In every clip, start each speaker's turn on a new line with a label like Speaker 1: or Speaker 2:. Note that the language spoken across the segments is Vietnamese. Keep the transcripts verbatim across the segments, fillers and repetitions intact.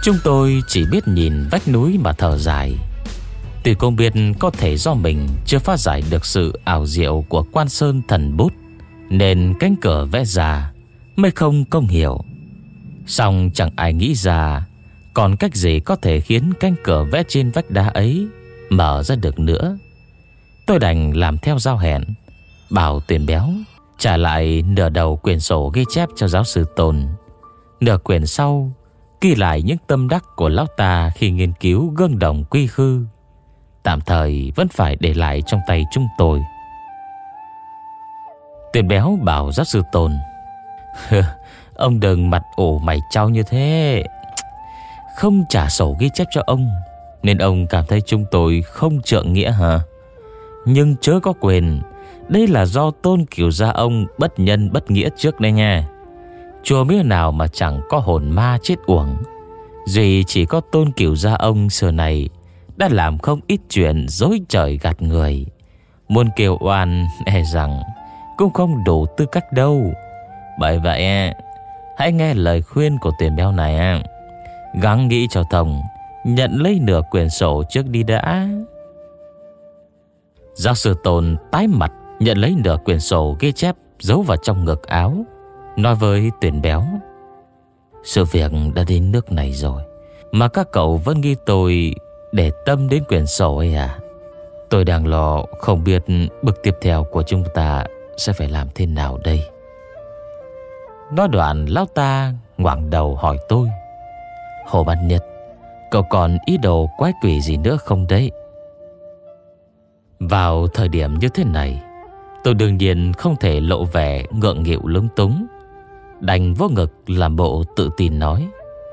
Speaker 1: Chúng tôi chỉ biết nhìn vách núi mà thở dài. Tuy không biết có thể do mình chưa phá giải được sự ảo diệu của Quan Sơn Thần Bút, nên cánh cửa vẽ ra mới không công hiểu. Song chẳng ai nghĩ ra còn cách gì có thể khiến cánh cửa vẽ trên vách đá ấy mở ra được nữa. Tôi đành làm theo giao hẹn, bảo Tuyền Béo trả lại nửa đầu quyển sổ ghi chép cho giáo sư Tôn. Nửa quyển sau ghi lại những tâm đắc của lão ta khi nghiên cứu gương đồng quy khư, tạm thời vẫn phải để lại trong tay chúng tôi. Tuyền Béo bảo giáo sư Tôn: Ông đừng mặt ủ mày trao như thế. Không trả sổ ghi chép cho ông nên ông cảm thấy chúng tôi không trượng nghĩa hả? Nhưng chớ có quên, đây là do Tôn Cửu gia ông bất nhân bất nghĩa trước đây nha. Chùa miếu nào mà chẳng có hồn ma chết uổng. Duy chỉ có Tôn Cửu gia ông xưa này đã làm không ít chuyện dối trời gạt người. Muốn kêu oan e rằng cũng không đủ tư cách đâu. Bởi vậy hãy nghe lời khuyên của Tuyền Béo này, gắng nghĩ cho thông, nhận lấy nửa quyển sổ trước đi đã. Giáo sư Tôn tái mặt nhận lấy nửa quyển sổ ghi chép giấu vào trong ngực áo, nói với Tuyền Béo: Sự việc đã đến nước này rồi mà các cậu vẫn nghi tôi để tâm đến quyển sổ ấy à? Tôi đang lo không biết bước tiếp theo của chúng ta sẽ phải làm thế nào đây. Nói đoạn, lão ta ngoảnh đầu hỏi tôi: Hồ Văn Nhật, cậu còn ý đồ quái quỷ gì nữa không đấy? Vào thời điểm như thế này, tôi đương nhiên không thể lộ vẻ ngượng nghịu lúng túng, đành vỗ ngực làm bộ tự tin nói: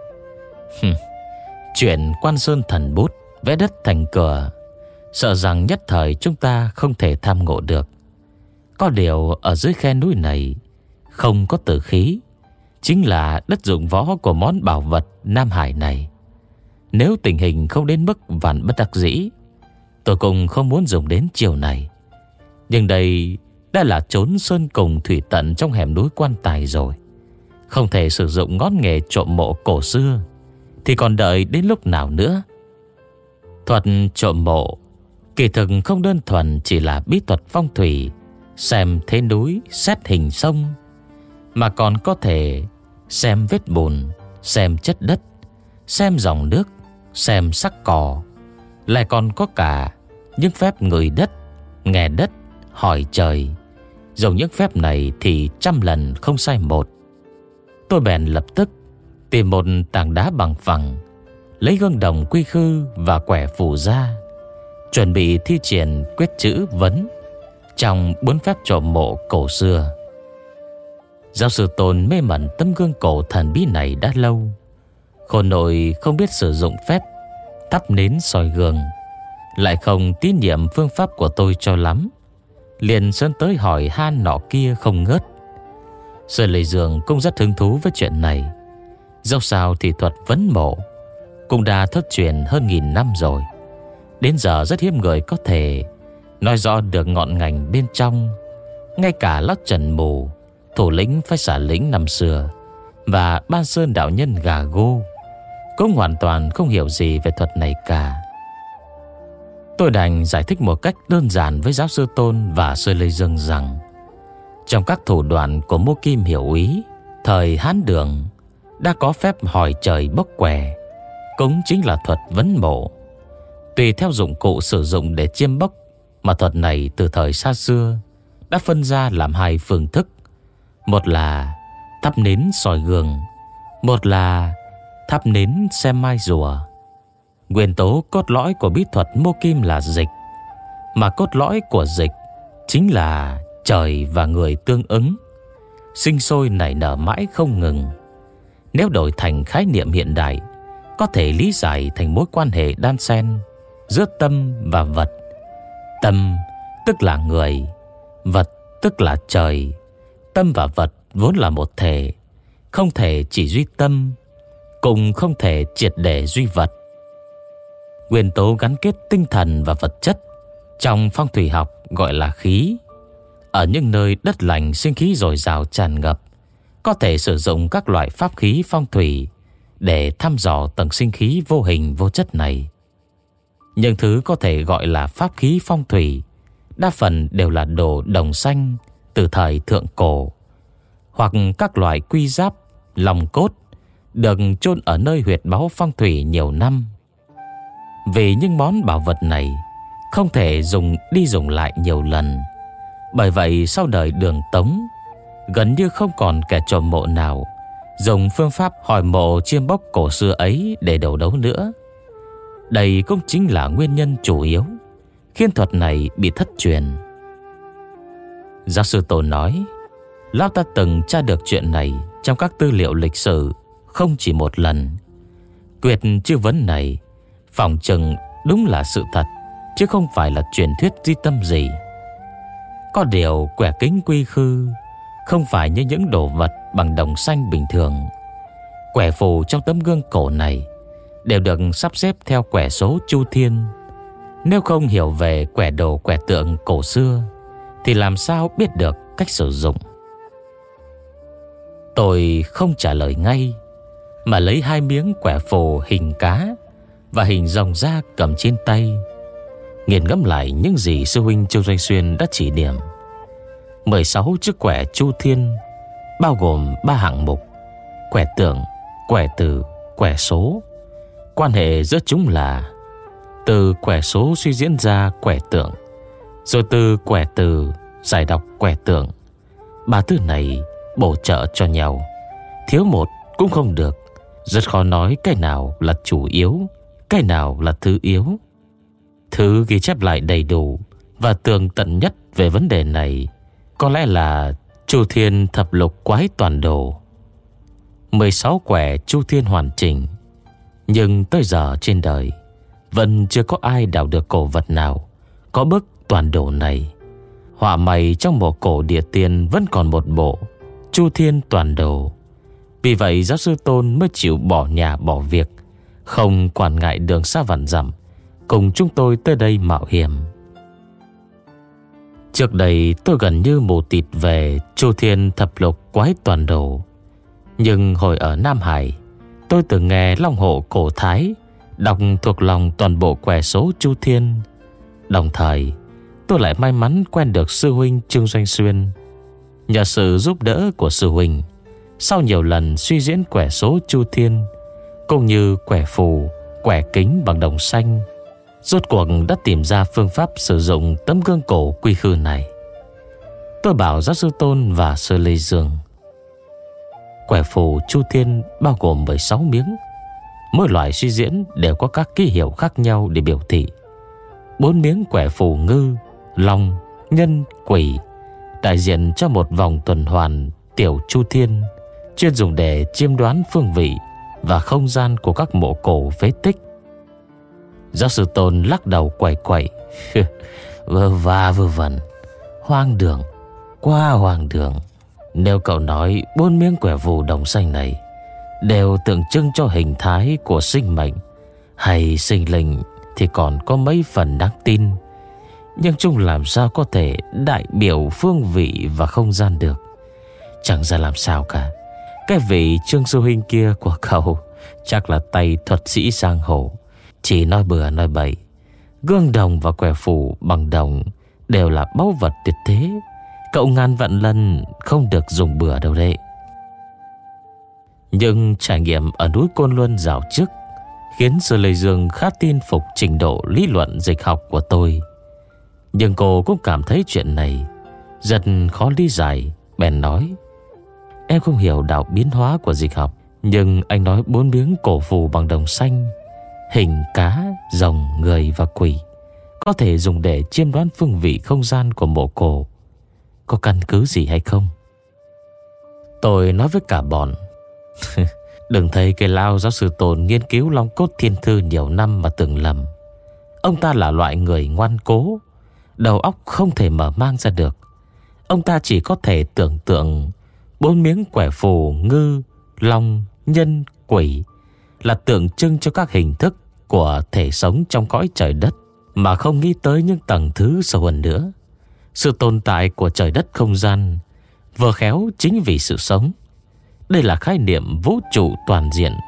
Speaker 1: Chuyện Quan Sơn Thần Bút vẽ đất thành cửa, sợ rằng nhất thời chúng ta không thể tham ngộ được. Có điều ở dưới khe núi này không có tử khí, chính là đất dụng võ của món bảo vật Nam Hải này. Nếu tình hình không đến mức vạn bất đắc dĩ, tôi cũng không muốn dùng đến chiều này. Nhưng đây đã là chốn sơn cùng thủy tận trong hẻm núi Quan Tài rồi, không thể sử dụng ngón nghề trộm mộ cổ xưa thì còn đợi đến lúc nào nữa. Thuật trộm mộ kỳ thực không đơn thuần chỉ là bí thuật phong thủy, xem thế núi, xét hình sông, mà còn có thể xem vết bùn, xem chất đất, xem dòng nước, xem sắc cỏ. Lại còn có cả những phép ngửi đất, nghe đất, hỏi trời. Dùng những phép này thì trăm lần không sai một. Tôi bèn lập tức tìm một tảng đá bằng phẳng, lấy gương đồng quy khư và quẻ phù ra, chuẩn bị thi triển quyết chữ vấn trong bốn phép trộm mộ cổ xưa. Giáo sư Tôn mê mẩn tấm gương cổ thần bí này đã lâu. Khôn nội không biết sử dụng phép thắp nến soi gương, lại không tín nhiệm phương pháp của tôi cho lắm, liền sơn tới hỏi han nọ kia không ngớt. Sơn Lệ Dương cũng rất hứng thú với chuyện này. Dẫu sao thì thuật vấn mộ cũng đã thất truyền hơn nghìn năm rồi, đến giờ rất hiếm người có thể nói rõ được ngọn ngành bên trong. Ngay cả lão Trần Mù, thủ lĩnh phái xả lĩnh năm xưa, và Ban Sơn đạo nhân Gà Gô cũng hoàn toàn không hiểu gì về thuật này cả. Tôi đành giải thích một cách đơn giản với giáo sư Tôn và Sơn Lê Dương rằng trong các thủ đoạn của Mô Kim Hiểu Ý thời Hán Đường đã có phép hỏi trời bốc quẻ, cũng chính là thuật vấn mộ. Tùy theo dụng cụ sử dụng để chiêm bốc mà thuật này từ thời xa xưa đã phân ra làm hai phương thức. Một là thắp nến soi gương, một là thắp nến xem mai rùa. Nguyên tố cốt lõi của bí thuật Mô Kim là dịch, mà cốt lõi của dịch chính là trời và người tương ứng, sinh sôi nảy nở mãi không ngừng. Nếu đổi thành khái niệm hiện đại, có thể lý giải thành mối quan hệ đan xen giữa tâm và vật. Tâm tức là người, vật tức là trời. Tâm và vật vốn là một thể, không thể chỉ duy tâm, cũng không thể triệt để duy vật. Nguyên tố gắn kết tinh thần và vật chất trong phong thủy học gọi là khí. Ở những nơi đất lành sinh khí dồi dào tràn ngập, có thể sử dụng các loại pháp khí phong thủy để thăm dò tầng sinh khí vô hình vô chất này. Những thứ có thể gọi là pháp khí phong thủy đa phần đều là đồ đồng xanh từ thời thượng cổ, hoặc các loại quy giáp, lòng cốt được chôn ở nơi huyệt báu phong thủy nhiều năm. Vì những món bảo vật này không thể dùng đi dùng lại nhiều lần, bởi vậy sau đời Đường Tống gần như không còn kẻ trộm mộ nào dùng phương pháp hỏi mộ chiêm bốc cổ xưa ấy để đấu đấu nữa. Đây cũng chính là nguyên nhân chủ yếu khiến thuật này bị thất truyền. Giáo sư Tôn nói, lão ta từng tra được chuyện này trong các tư liệu lịch sử không chỉ một lần. Quyệt chư vấn này phỏng chừng đúng là sự thật, chứ không phải là truyền thuyết duy tâm gì. Có điều quẻ kính quy khư không phải như những đồ vật bằng đồng xanh bình thường. Quẻ phù trong tấm gương cổ này đều được sắp xếp theo quẻ số chu thiên. Nếu không hiểu về quẻ đồ quẻ tượng cổ xưa thì làm sao biết được cách sử dụng? Tôi không trả lời ngay, mà lấy hai miếng quẻ phù hình cá và hình rồng ra cầm trên tay, nghiền ngẫm lại những gì sư huynh Châu Doanh Xuyên đã chỉ điểm. mười sáu chiếc quẻ chu thiên bao gồm ba hạng mục: quẻ tượng, quẻ từ, quẻ số. Quan hệ giữa chúng là từ quẻ số suy diễn ra quẻ tượng, rồi từ quẻ từ giải đọc quẻ tượng. Ba thứ này bổ trợ cho nhau, thiếu một cũng không được. Rất khó nói cái nào là chủ yếu, cái nào là thứ yếu. Thứ ghi chép lại đầy đủ và tường tận nhất về vấn đề này có lẽ là Chu Thiên Thập Lục Quái Toàn Đồ. mười sáu quẻ Chu Thiên hoàn chỉnh, nhưng tới giờ trên đời vẫn chưa có ai đào được cổ vật nào có bức toàn đồ này. Họa mày trong mộ cổ địa tiên vẫn còn một bộ Chu Thiên Toàn Đồ. Vì vậy giáo sư Tôn mới chịu bỏ nhà bỏ việc, không quản ngại đường xa vạn dặm, cùng chúng tôi tới đây mạo hiểm. Trước đây tôi gần như mù tịt về Chu Thiên Thập Lục Quái Toàn Đồ, nhưng hồi ở Nam Hải, tôi từng nghe Long Hộ Cổ Thái đọc thuộc lòng toàn bộ quẻ số Chu Thiên. Đồng thời tôi lại may mắn quen được sư huynh Trương Doanh Xuyên. Nhờ sự giúp đỡ của sư huynh, sau nhiều lần suy diễn quẻ số Chu Thiên cũng như quẻ phù, quẻ kính bằng đồng xanh, rốt cuộc đã tìm ra phương pháp sử dụng tấm gương cổ quy khư này. Tôi bảo giáo sư Tôn và sư Lê Dương, quẻ phù Chu Thiên bao gồm mười sáu miếng, mỗi loại suy diễn đều có các ký hiệu khác nhau để biểu thị. Bốn miếng quẻ phù ngư, long, nhân, quỷ đại diện cho một vòng tuần hoàn tiểu Chu Thiên, chuyên dùng để chiêm đoán phương vị và không gian của các mộ cổ phế tích. Giáo sư Tôn lắc đầu quẩy quẩy vơ va vơ vẩn, hoang đường, quá hoang đường. Nếu cậu nói bốn miếng quẻ phù đồng xanh này đều tượng trưng cho hình thái của sinh mệnh hay sinh linh thì còn có mấy phần đáng tin, nhưng chúng làm sao có thể đại biểu phương vị và không gian được? Chẳng ra làm sao cả. Cái vị Trương sư huynh kia của cậu chắc là tay thuật sĩ giang hồ, chỉ nói bừa nói bậy. Gương đồng và quẻ phù bằng đồng đều là báu vật tuyệt thế, cậu ngàn vạn lần không được dùng bừa đâu đấy. Nhưng trải nghiệm ở núi Côn Luân dạo trước khiến sư Lê Dương khá tin phục trình độ lý luận dịch học của tôi. Nhưng cô cũng cảm thấy chuyện này rất khó lý giải, bèn nói: em không hiểu đạo biến hóa của dịch học, nhưng anh nói bốn miếng cổ phù bằng đồng xanh, hình cá, rồng, người và quỷ có thể dùng để chiêm đoán phương vị không gian của mộ cổ, có căn cứ gì hay không? Tôi nói với cả bọn đừng thấy cái lao giáo sư Tôn nghiên cứu Long Cốt Thiên Thư nhiều năm mà tưởng lầm. Ông ta là loại người ngoan cố, đầu óc không thể mở mang ra được. Ông ta chỉ có thể tưởng tượng bốn miếng quẻ phù ngư, long, nhân, quỷ là tượng trưng cho các hình thức của thể sống trong cõi trời đất, mà không nghĩ tới những tầng thứ sâu hơn nữa. Sự tồn tại của trời đất không gian vừa khéo chính vì sự sống. Đây là khái niệm vũ trụ toàn diện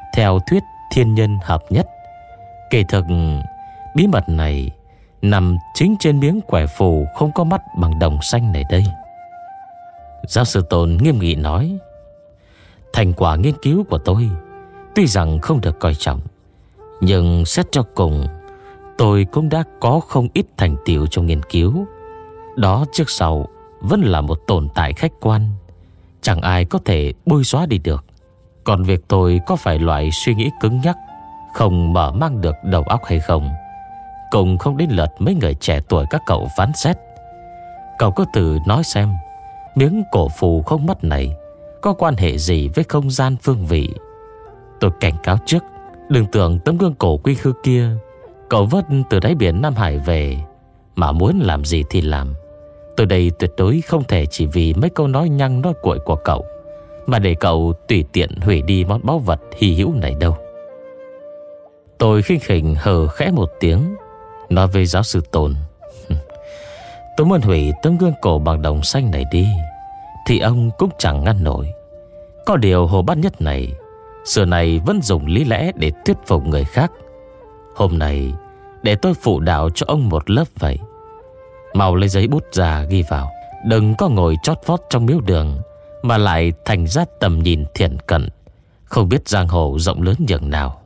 Speaker 1: theo thuyết thiên nhân hợp nhất. Kỳ thực bí mật này nằm chính trên miếng quẻ phù không có mắt bằng đồng xanh này đây. Giáo sư Tôn nghiêm nghị nói: thành quả nghiên cứu của tôi tuy rằng không được coi trọng, nhưng xét cho cùng tôi cũng đã có không ít thành tựu trong nghiên cứu. Đó trước sau vẫn là một tồn tại khách quan, chẳng ai có thể bôi xóa đi được. Còn việc tôi có phải loại suy nghĩ cứng nhắc, không mở mang được đầu óc hay không, cũng không đến lượt mấy người trẻ tuổi các cậu phán xét. Cậu có từ nói xem, miếng cổ phù không mắt này có quan hệ gì với không gian phương vị? Tôi cảnh cáo trước, đừng tưởng tấm gương cổ quy khư kia cậu vớt từ đáy biển Nam Hải về mà muốn làm gì thì làm. Từ đây tuyệt đối không thể chỉ vì mấy câu nói nhăng nói cuội của cậu mà để cậu tùy tiện hủy đi món báu vật hy hữu này đâu. Tôi khinh khỉnh hờ khẽ một tiếng, nói với giáo sư Tôn: tôi muốn hủy tấm gương cổ bằng đồng xanh này đi thì ông cũng chẳng ngăn nổi. Có điều Hồ Bát Nhất này xưa này vẫn dùng lý lẽ để thuyết phục người khác. Hôm nay để tôi phụ đạo cho ông một lớp vậy. Mau lấy giấy bút ra ghi vào, đừng có ngồi chót vót trong miếu đường mà lại thành ra tầm nhìn thiển cận, không biết giang hồ rộng lớn nhường nào.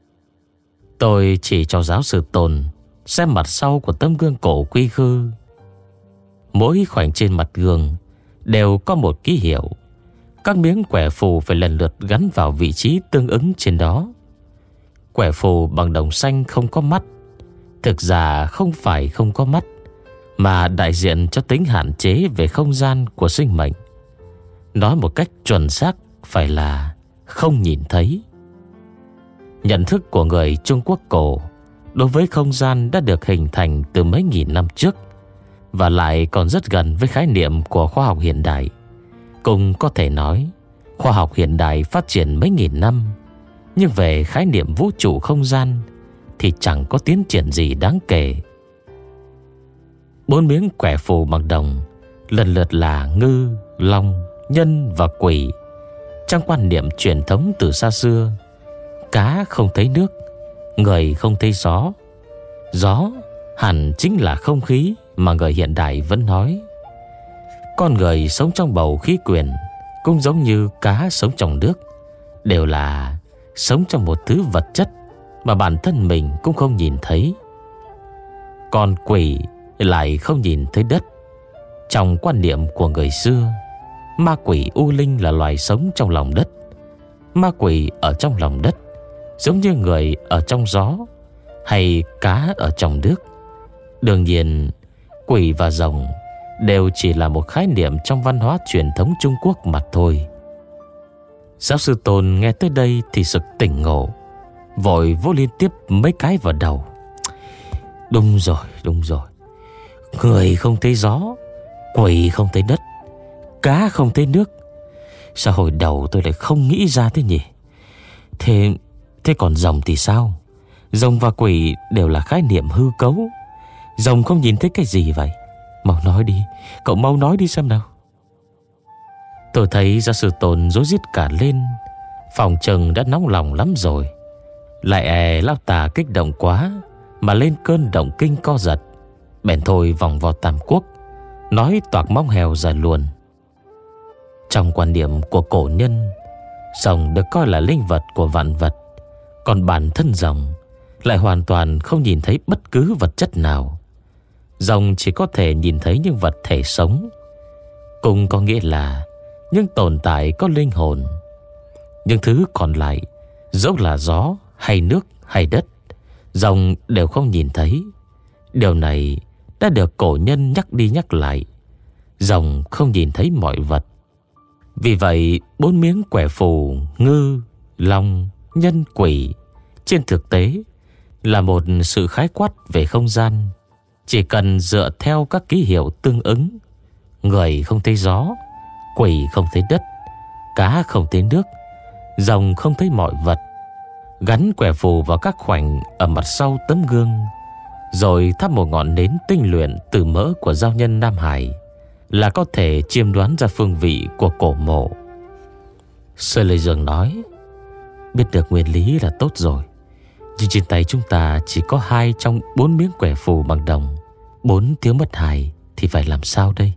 Speaker 1: Tôi chỉ cho giáo sư Tôn xem mặt sau của tấm gương cổ quy khư. Mỗi khoảnh trên mặt gương đều có một ký hiệu. Các miếng quẻ phù phải lần lượt gắn vào vị trí tương ứng trên đó. Quẻ phù bằng đồng xanh không có mắt, thực ra không phải không có mắt, mà đại diện cho tính hạn chế về không gian của sinh mệnh. Nói một cách chuẩn xác phải là không nhìn thấy. Nhận thức của người Trung Quốc cổ đối với không gian đã được hình thành từ mấy nghìn năm trước, và lại còn rất gần với khái niệm của khoa học hiện đại. Cũng có thể nói khoa học hiện đại phát triển mấy nghìn năm, nhưng về khái niệm vũ trụ không gian thì chẳng có tiến triển gì đáng kể. Bốn miếng quẻ phù bằng đồng lần lượt là ngư, long, nhân và quỷ. Trong quan niệm truyền thống từ xa xưa, cá không thấy nước, người không thấy gió. Gió hẳn chính là không khí mà người hiện đại vẫn nói. Con người sống trong bầu khí quyển cũng giống như cá sống trong nước, đều là sống trong một thứ vật chất mà bản thân mình cũng không nhìn thấy. Còn quỷ lại không nhìn thấy đất. Trong quan niệm của người xưa, ma quỷ u linh là loài sống trong lòng đất. Ma quỷ ở trong lòng đất giống như người ở trong gió hay cá ở trong nước. Đương nhiên, quỷ và rồng đều chỉ là một khái niệm trong văn hóa truyền thống Trung Quốc mà thôi. Giáo sư Tôn nghe tới đây thì sực tỉnh ngộ, vội vỗ liên tiếp mấy cái vào đầu. Đúng rồi, đúng rồi. Người không thấy gió, quỷ không thấy đất, cá không thấy nước. Sao hồi đầu tôi lại không nghĩ ra thế nhỉ? Thế, thế còn rồng thì sao? Rồng và quỷ đều là khái niệm hư cấu. Rồng không nhìn thấy cái gì vậy? Mau nói đi, cậu mau nói đi xem nào. Tôi thấy giáo sư Tôn rối rít cả lên, phòng chừng đã nóng lòng lắm rồi. Lại e lão tà kích động quá mà lên cơn động kinh co giật, bèn thôi vòng vào Tam Quốc, nói toạc móng heo ra luôn. Trong quan điểm của cổ nhân, rồng được coi là linh vật của vạn vật, còn bản thân rồng lại hoàn toàn không nhìn thấy bất cứ vật chất nào. Rồng chỉ có thể nhìn thấy những vật thể sống, cũng có nghĩa là những tồn tại có linh hồn. Những thứ còn lại, dẫu là gió hay nước hay đất, rồng đều không nhìn thấy. Điều này đã được cổ nhân nhắc đi nhắc lại. Rồng không nhìn thấy mọi vật. Vì vậy, bốn miếng quẻ phù ngư, long, nhân, quỷ trên thực tế là một sự khái quát về không gian. Chỉ cần dựa theo các ký hiệu tương ứng, người không thấy gió, quỷ không thấy đất, cá không thấy nước, rồng không thấy mọi vật, gắn quẻ phù vào các khoảnh ở mặt sau tấm gương, rồi thắp một ngọn nến tinh luyện từ mỡ của giao nhân Nam Hải, là có thể chiêm đoán ra phương vị của cổ mộ. Sơ Lê Dương nói: Biết được nguyên lý là tốt rồi, nhưng trên tay chúng ta chỉ có hai trong bốn miếng quẻ phù bằng đồng. Bốn thiếu mất hai thì phải làm sao đây?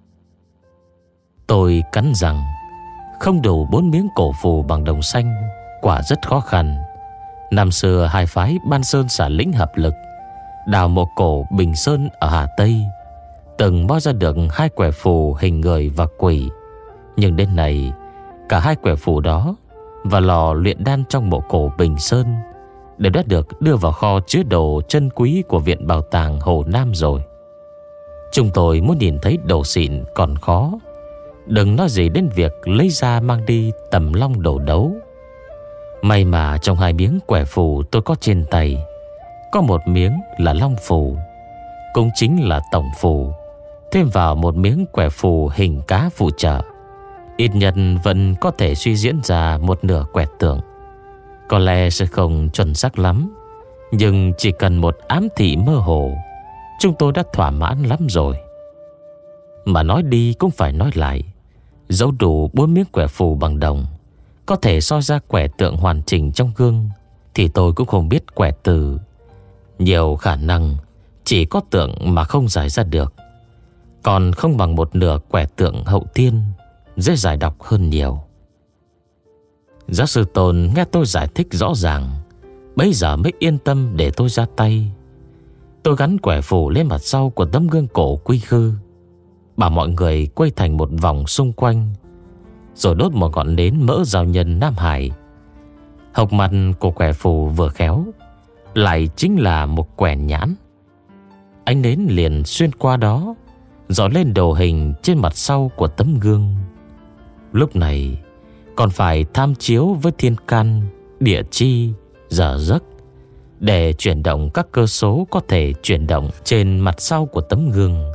Speaker 1: Tôi cắn rằng không đủ bốn miếng cổ phù bằng đồng xanh quả rất khó khăn. Năm xưa hai phái Ban Sơn Xả Lĩnh hợp lực đào mộ cổ Bình Sơn ở Hà Tây, từng moi ra được hai quẻ phù hình người và quỷ. Nhưng đến nay, cả hai quẻ phù đó và lò luyện đan trong mộ cổ Bình Sơn đều đã được đưa vào kho chứa đồ chân quý của Viện Bảo tàng Hồ Nam rồi. Chúng tôi muốn nhìn thấy đồ xịn còn khó, đừng nói gì đến việc lấy ra mang đi tầm long đồ đấu. May mà trong hai miếng quẻ phù tôi có trên tay, có một miếng là long phù, cũng chính là tổng phù, thêm vào một miếng quẻ phù hình cá phụ trợ, ít nhất vẫn có thể suy diễn ra một nửa quẻ tượng. Có lẽ sẽ không chuẩn xác lắm, nhưng chỉ cần một ám thị mơ hồ, chúng tôi đã thỏa mãn lắm rồi. Mà nói đi cũng phải nói lại, dẫu đủ bốn miếng quẻ phù bằng đồng có thể soi ra quẻ tượng hoàn chỉnh trong gương, thì tôi cũng không biết quẻ từ. Nhiều khả năng chỉ có tượng mà không giải ra được, còn không bằng một nửa quẻ tượng hậu thiên, dễ giải đọc hơn nhiều. Giáo sư Tôn nghe tôi giải thích rõ ràng, bấy giờ mới yên tâm để tôi ra tay. Tôi gắn quẻ phù lên mặt sau của tấm gương cổ quy khư, bảo mọi người quay thành một vòng xung quanh, rồi đốt một ngọn nến mỡ giao nhân Nam Hải. Hộc mặt của quẻ phù vừa khéo lại chính là một quẻ nhãn. Ánh nến liền xuyên qua đó, dọi lên đồ hình trên mặt sau của tấm gương. Lúc này còn phải tham chiếu với thiên can, địa chi, giờ giấc để chuyển động các cơ số có thể chuyển động trên mặt sau của tấm gương.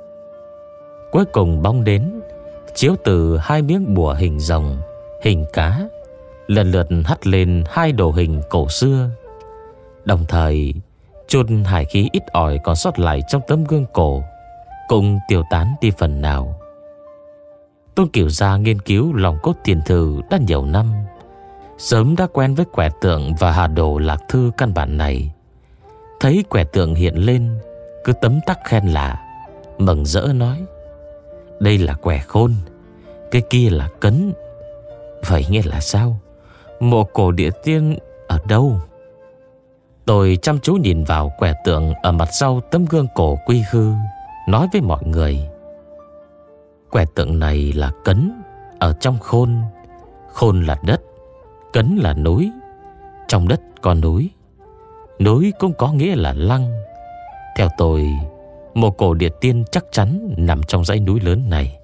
Speaker 1: Cuối cùng bóng đến chiếu từ hai miếng bùa hình rồng, hình cá, lần lượt hắt lên hai đồ hình cổ xưa, đồng thời chút hải khí ít ỏi còn sót lại trong tấm gương cổ cũng tiêu tán đi phần nào. Tôn Cửu Gia nghiên cứu lòng cốt tiền thư đã nhiều năm, sớm đã quen với quẻ tượng và hà đồ lạc thư căn bản này. Thấy quẻ tượng hiện lên, cứ tấm tắc khen lạ, mừng rỡ nói: đây là quẻ khôn, cái kia là cấn. Vậy nghĩa là sao? Mộ cổ địa tiên ở đâu? Tôi chăm chú nhìn vào quẻ tượng ở mặt sau tấm gương cổ quy khư, nói với mọi người: quẻ tượng này là cấn ở trong khôn. Khôn là đất, cấn là núi. Trong đất có núi, núi cũng có nghĩa là lăng. Theo tôi, mộ cổ địa tiên chắc chắn nằm trong dãy núi lớn này.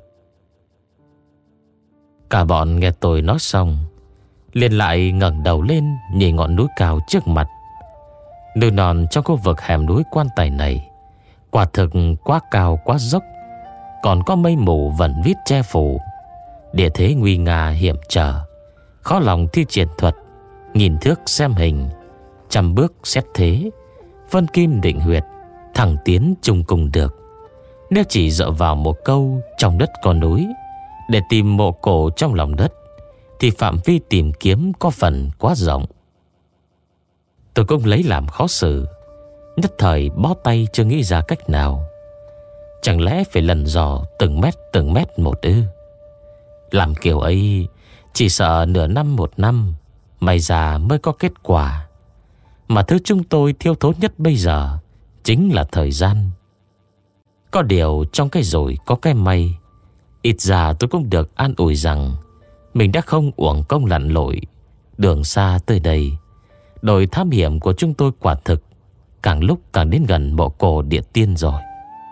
Speaker 1: Cả bọn nghe tôi nói xong, liền lại ngẩng đầu lên nhìn ngọn núi cao trước mặt. Núi non trong khu vực hẻm núi Quan Tài này quả thực quá cao quá dốc, còn có mây mù vẩn vít che phủ. Địa thế nguy nga hiểm trở, khó lòng thi triển thuật nghìn thước xem hình, trăm bước xét thế, phân kim định huyệt, thẳng tiến chung cùng được. Nếu chỉ dựa vào một câu trong đất có núi để tìm mộ cổ trong lòng đất, thì phạm vi tìm kiếm có phần quá rộng. Tôi cũng lấy làm khó xử, nhất thời bó tay chưa nghĩ ra cách nào. Chẳng lẽ phải lần dò từng mét từng mét một ư? Làm kiểu ấy chỉ sợ nửa năm một năm may ra mới có kết quả. Mà thứ chúng tôi thiếu thốn nhất bây giờ chính là thời gian. Có điều trong cái rồi có cái may, ít ra tôi cũng được an ủi rằng mình đã không uổng công lặn lội đường xa tới đây. Đội thám hiểm của chúng tôi quả thực càng lúc càng đến gần mộ cổ địa tiên rồi.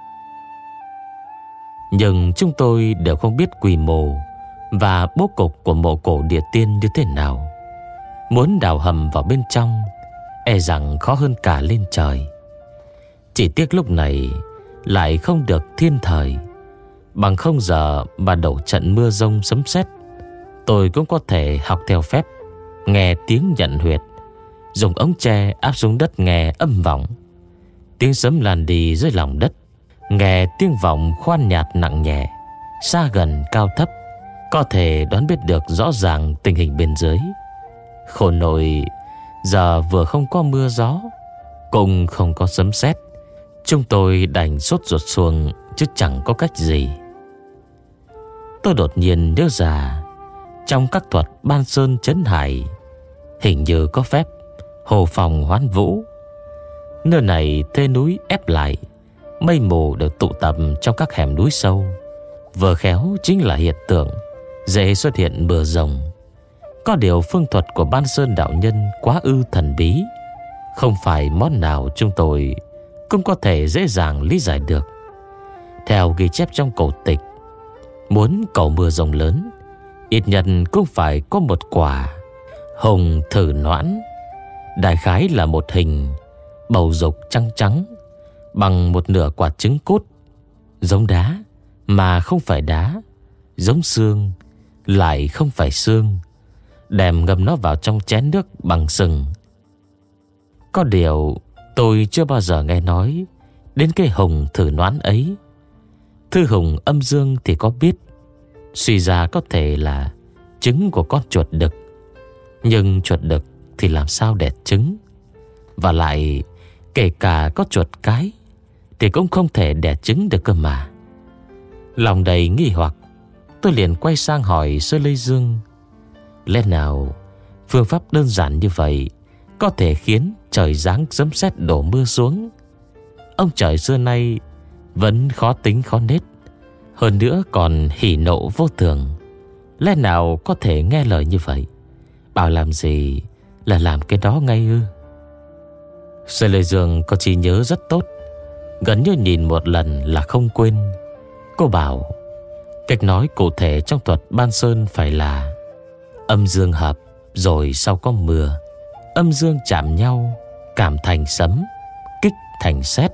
Speaker 1: Nhưng chúng tôi đều không biết quy mô và bố cục của mộ cổ địa tiên như thế nào. Muốn đào hầm vào bên trong e rằng khó hơn cả lên trời. Chỉ tiếc lúc này lại không được thiên thời, bằng không giờ mà đổ trận mưa rông sấm sét, tôi cũng có thể học theo phép, nghe tiếng nhận huyệt, dùng ống tre áp xuống đất nghe âm vọng. Tiếng sấm lan đi dưới lòng đất, nghe tiếng vọng khoan nhạt nặng nhẹ, xa gần cao thấp, có thể đoán biết được rõ ràng tình hình bên dưới. Khổ nổi, giờ vừa không có mưa gió, cũng không có sấm sét, chúng tôi đành sốt ruột xuồng chứ chẳng có cách gì. Tôi đột nhiên nhớ ra, trong các thuật Ban Sơn Chấn Hải hình như có phép hồ phòng hoán vũ. Nơi này thế núi ép lại, mây mù được tụ tập trong các hẻm núi sâu, vừa khéo chính là hiện tượng dễ xuất hiện mưa rồng. Có điều phương thuật của Ban Sơn đạo nhân quá ư thần bí, không phải món nào chúng tôi cũng có thể dễ dàng lý giải được. Theo ghi chép trong cổ tịch, muốn cầu mưa rồng lớn, ít nhất cũng phải có một quả hồng thử noãn, đại khái là một hình bầu dục trắng trắng, bằng một nửa quả trứng cút, giống đá mà không phải đá, giống xương lại không phải xương, đem ngâm nó vào trong chén nước bằng sừng. Có điều tôi chưa bao giờ nghe nói đến cái hồng thử noãn ấy. Thư hùng âm dương thì có biết, suy ra có thể là trứng của con chuột đực, nhưng chuột đực thì làm sao đẻ trứng? Và lại kể cả có chuột cái thì cũng không thể đẻ trứng được cơ mà. Lòng đầy nghi hoặc, tôi liền quay sang hỏi Sơ Lê Dương, lẽ nào phương pháp đơn giản như vậy có thể khiến trời giáng sấm sét đổ mưa xuống? Ông trời xưa nay vẫn khó tính khó nết, hơn nữa còn hỉ nộ vô thường, lẽ nào có thể nghe lời như vậy? Bảo làm gì là làm cái đó ngay ư? Sơ Lê Dương có trí nhớ rất tốt, gần như nhìn một lần là không quên. Cô bảo cách nói cụ thể trong thuật Ban Sơn phải là âm dương hợp, rồi sau có mưa, âm dương chạm nhau, cảm thành sấm, kích thành sét.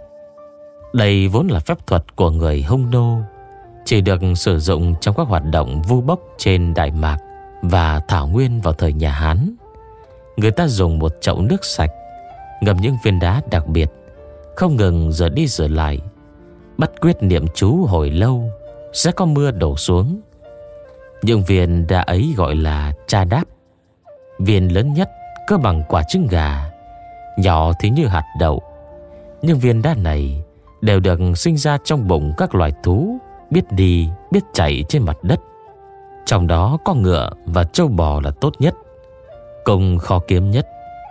Speaker 1: Đây vốn là phép thuật của người Hung Nô, chỉ được sử dụng trong các hoạt động vu bốc trên Đại Mạc và Thảo Nguyên vào thời nhà Hán. Người ta dùng một chậu nước sạch, ngâm những viên đá đặc biệt, không ngừng rửa đi rửa lại, bắt quyết niệm chú hồi lâu, sẽ có mưa đổ xuống. Những viên đá ấy gọi là cha đáp. Viên lớn nhất cơ bằng quả trứng gà, nhỏ thì như hạt đậu. Nhưng viên đá này đều được sinh ra trong bụng các loài thú biết đi biết chạy trên mặt đất. Trong đó có ngựa và trâu bò là tốt nhất, cùng khó kiếm nhất.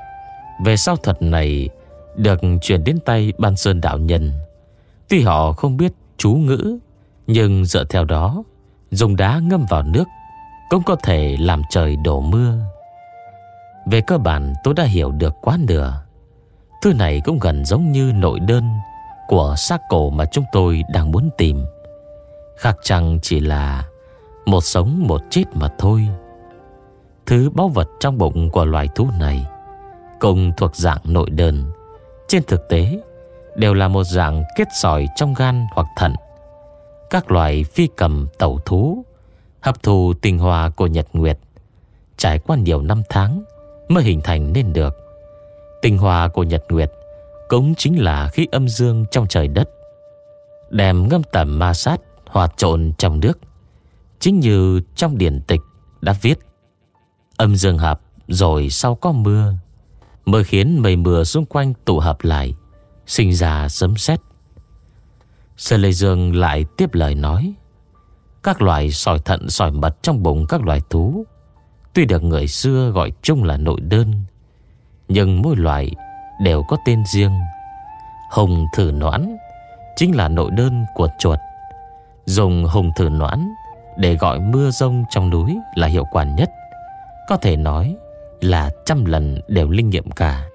Speaker 1: Về sau thuật này được truyền đến tay Ban Sơn đạo nhân. Tuy họ không biết chú ngữ, nhưng dựa theo đó, dùng đá ngâm vào nước cũng có thể làm trời đổ mưa. Về cơ bản tôi đã hiểu được quá nửa. Thứ này cũng gần giống như nội đơn của xác cổ mà chúng tôi đang muốn tìm. Khác chăng chỉ là một sống một chết mà thôi. Thứ báu vật trong bụng của loài thú này cùng thuộc dạng nội đơn, trên thực tế đều là một dạng kết sỏi trong gan hoặc thận. Các loài phi cầm tẩu thú hấp thụ tinh hoa của nhật nguyệt, trải qua nhiều năm tháng mới hình thành nên được. Tinh hoa của nhật nguyệt cũng chính là khí âm dương trong trời đất, đem ngâm tẩm ma sát hòa trộn trong nước. Chính như trong điển tịch đã viết, âm dương hợp rồi sau có mưa, mới khiến mây mưa xung quanh tụ hợp lại, sinh ra sấm sét. Sơn Lê Dương lại tiếp lời nói, các loài sỏi thận sỏi mật trong bụng các loài thú tuy được người xưa gọi chung là nội đơn, nhưng mỗi loài đều có tên riêng. Hùng thử noãn chính là nội đơn của chuột. Dùng hùng thử noãn để gọi mưa rông trong núi là hiệu quả nhất, có thể nói là trăm lần đều linh nghiệm cả.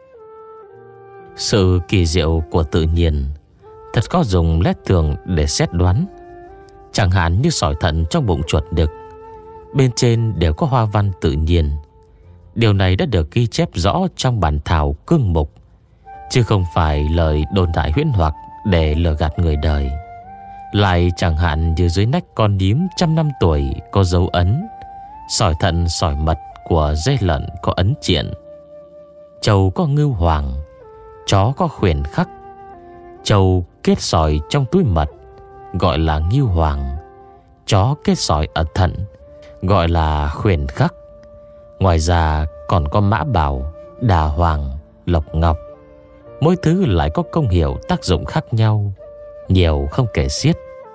Speaker 1: Sự kỳ diệu của tự nhiên thật khó dùng lét thường để xét đoán. Chẳng hạn như sỏi thận trong bụng chuột đực, bên trên đều có hoa văn tự nhiên. Điều này đã được ghi chép rõ trong bản thảo cương mục, chứ không phải lời đồn đại huyễn hoặc để lừa gạt người đời. Lại chẳng hạn như dưới nách con nhím trăm năm tuổi có dấu ấn, sỏi thận sỏi mật của dê lợn có ấn triện, trâu có ngưu hoàng, chó có khuyển khắc. Trâu kết sỏi trong túi mật gọi là ngưu hoàng, chó kết sỏi ở thận gọi là khuyển khắc. Ngoài ra còn có mã bảo, đà hoàng, lộc ngọc. Mỗi thứ lại có công hiệu tác dụng khác nhau, nhiều không kể xiết.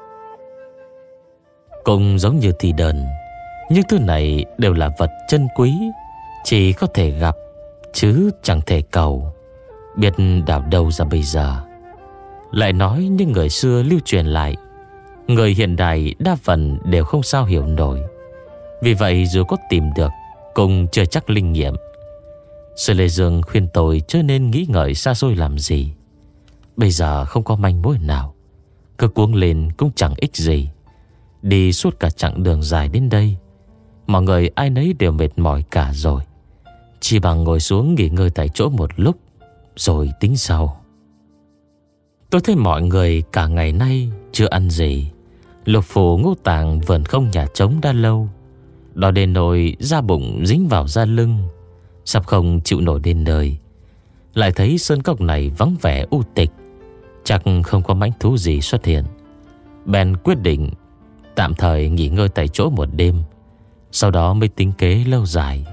Speaker 1: Cũng giống như thì đờn, những thứ này đều là vật chân quý, chỉ có thể gặp chứ chẳng thể cầu. Biết đào đâu ra bây giờ. Lại nói những người xưa lưu truyền lại, người hiện đại đa phần đều không sao hiểu nổi. Vì vậy dù có tìm được cũng chưa chắc linh nghiệm. Sư Lê Dương khuyên tôi chớ nên nghĩ ngợi xa xôi làm gì. Bây giờ không có manh mối nào, cứ cuống lên cũng chẳng ích gì. Đi suốt cả chặng đường dài đến đây, mọi người ai nấy đều mệt mỏi cả rồi. Chỉ bằng ngồi xuống nghỉ ngơi tại chỗ một lúc rồi tính sau. Tôi thấy mọi người cả ngày nay chưa ăn gì. Lục phủ ngũ tạng vẫn không nhà trống đã lâu. Đó đến nỗi da bụng dính vào da lưng, sắp không chịu nổi đến nơi. Lại thấy sơn cốc này vắng vẻ u tịch, chắc không có mãnh thú gì xuất hiện. Bèn quyết định tạm thời nghỉ ngơi tại chỗ một đêm, sau đó mới tính kế lâu dài.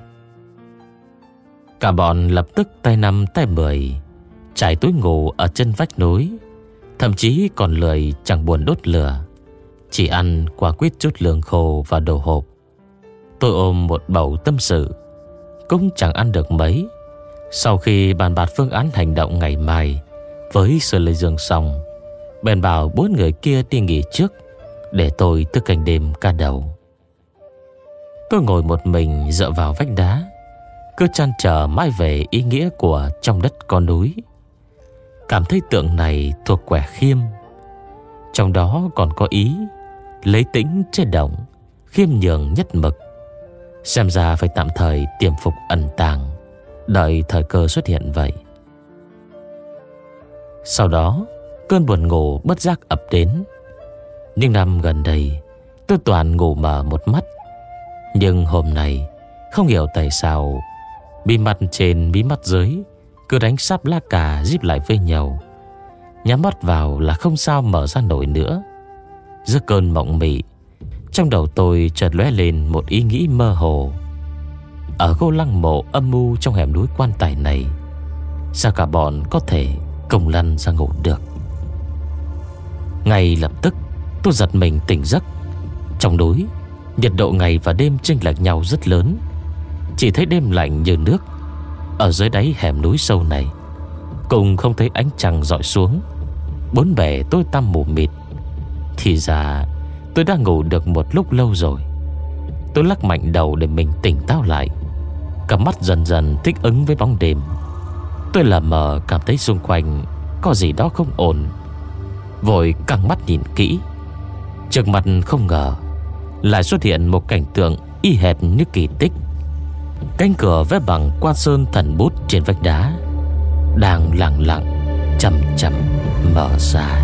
Speaker 1: Cả bọn lập tức tay năm tay mười trải túi ngủ ở chân vách núi. Thậm chí còn lười chẳng buồn đốt lửa, chỉ ăn quả quýt chút lương khô và đồ hộp. Tôi ôm một bầu tâm sự, cũng chẳng ăn được mấy. Sau khi bàn bạc phương án hành động ngày mai với Sư Lê Dương xong, bèn bảo bốn người kia đi nghỉ trước, để tôi thức canh đêm ca đầu. Tôi ngồi một mình dựa vào vách đá, cứ trăn trở mãi về ý nghĩa của trong đất có núi. Cảm thấy tượng này thuộc quẻ khiêm, trong đó còn có ý lấy tĩnh chế động, khiêm nhường nhất mực. Xem ra phải tạm thời tiềm phục ẩn tàng, đợi thời cơ xuất hiện vậy. Sau đó cơn buồn ngủ bất giác ập đến. Nhưng năm gần đây tôi toàn ngủ mờ một mắt. Nhưng hôm nay không hiểu tại sao mí mắt trên mí mắt dưới cứ đánh sáp lá cà díp lại với nhau. Nhắm mắt vào là không sao mở ra nổi nữa. Giữa cơn mộng mị, trong đầu tôi chợt lóe lên một ý nghĩ mơ hồ. Ở khu lăng mộ âm mưu trong hẻm núi quan tài này, sao cả bọn có thể cùng lăn ra ngủ được? Ngay lập tức tôi giật mình tỉnh giấc. Trong núi, nhiệt độ ngày và đêm chênh lệch nhau rất lớn. Chỉ thấy đêm lạnh như nước. Ở dưới đáy hẻm núi sâu này cũng không thấy ánh trăng rọi xuống, bốn bề tối tăm mù mịt. Thì ra tôi đã ngủ được một lúc lâu rồi. Tôi lắc mạnh đầu để mình tỉnh táo lại. Cặp mắt dần dần thích ứng với bóng đêm. Tôi lờ mờ cảm thấy xung quanh có gì đó không ổn, vội căng mắt nhìn kỹ. Trước mặt không ngờ lại xuất hiện một cảnh tượng y hệt như kỳ tích. Cánh cửa vẽ bằng quan sơn thần bút trên vách đá đang lặng lặng chậm chậm mở ra.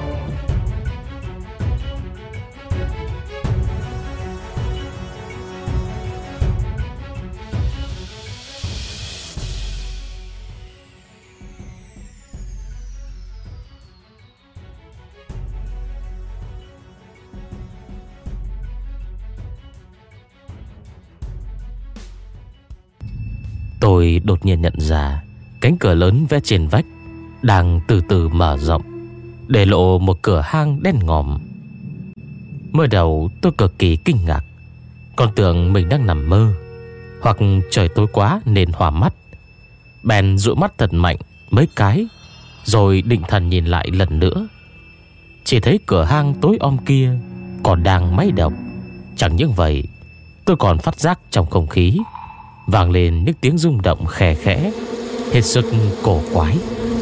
Speaker 1: Tôi đột nhiên nhận ra cánh cửa lớn vẽ trên vách đang từ từ mở rộng, để lộ một cửa hang đen ngòm. Mới đầu tôi cực kỳ kinh ngạc, còn tưởng mình đang nằm mơ, hoặc trời tối quá nên hoa mắt. Bèn dụi mắt thật mạnh mấy cái, rồi định thần nhìn lại lần nữa. Chỉ thấy cửa hang tối om kia còn đang máy động. Chẳng những vậy, tôi còn phát giác trong không khí vang lên những tiếng rung động khè khẽ, hết sức cổ quái.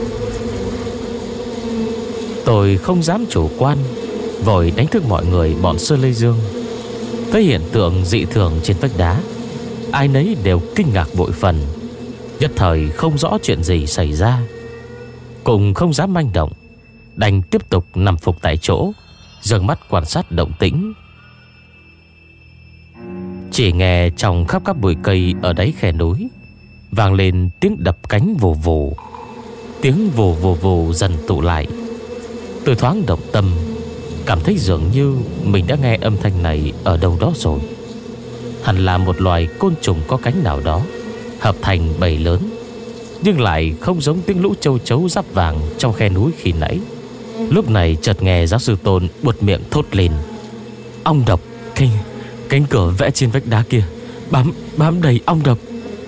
Speaker 1: Tôi không dám chủ quan, vội đánh thức mọi người bọn Sơ Lê Dương. Thấy hiện tượng dị thường trên vách đá, ai nấy đều kinh ngạc bội phần, nhất thời không rõ chuyện gì xảy ra, cũng không dám manh động, đành tiếp tục nằm phục tại chỗ, giương mắt quan sát động tĩnh. Chỉ nghe trong khắp các bụi cây ở đáy khe núi vang lên tiếng đập cánh vù vù. Tiếng vù vù vù dần tụ lại. Tôi thoáng động tâm, cảm thấy dường như mình đã nghe âm thanh này ở đâu đó rồi. Hẳn là một loài côn trùng có cánh nào đó hợp thành bầy lớn, nhưng lại không giống tiếng lũ châu chấu giáp vàng trong khe núi khi nãy. Lúc này chợt nghe giáo sư Tôn buột miệng thốt lên: ong độc! Cánh, cánh cửa vẽ trên vách đá kia Bám, bám đầy ong độc.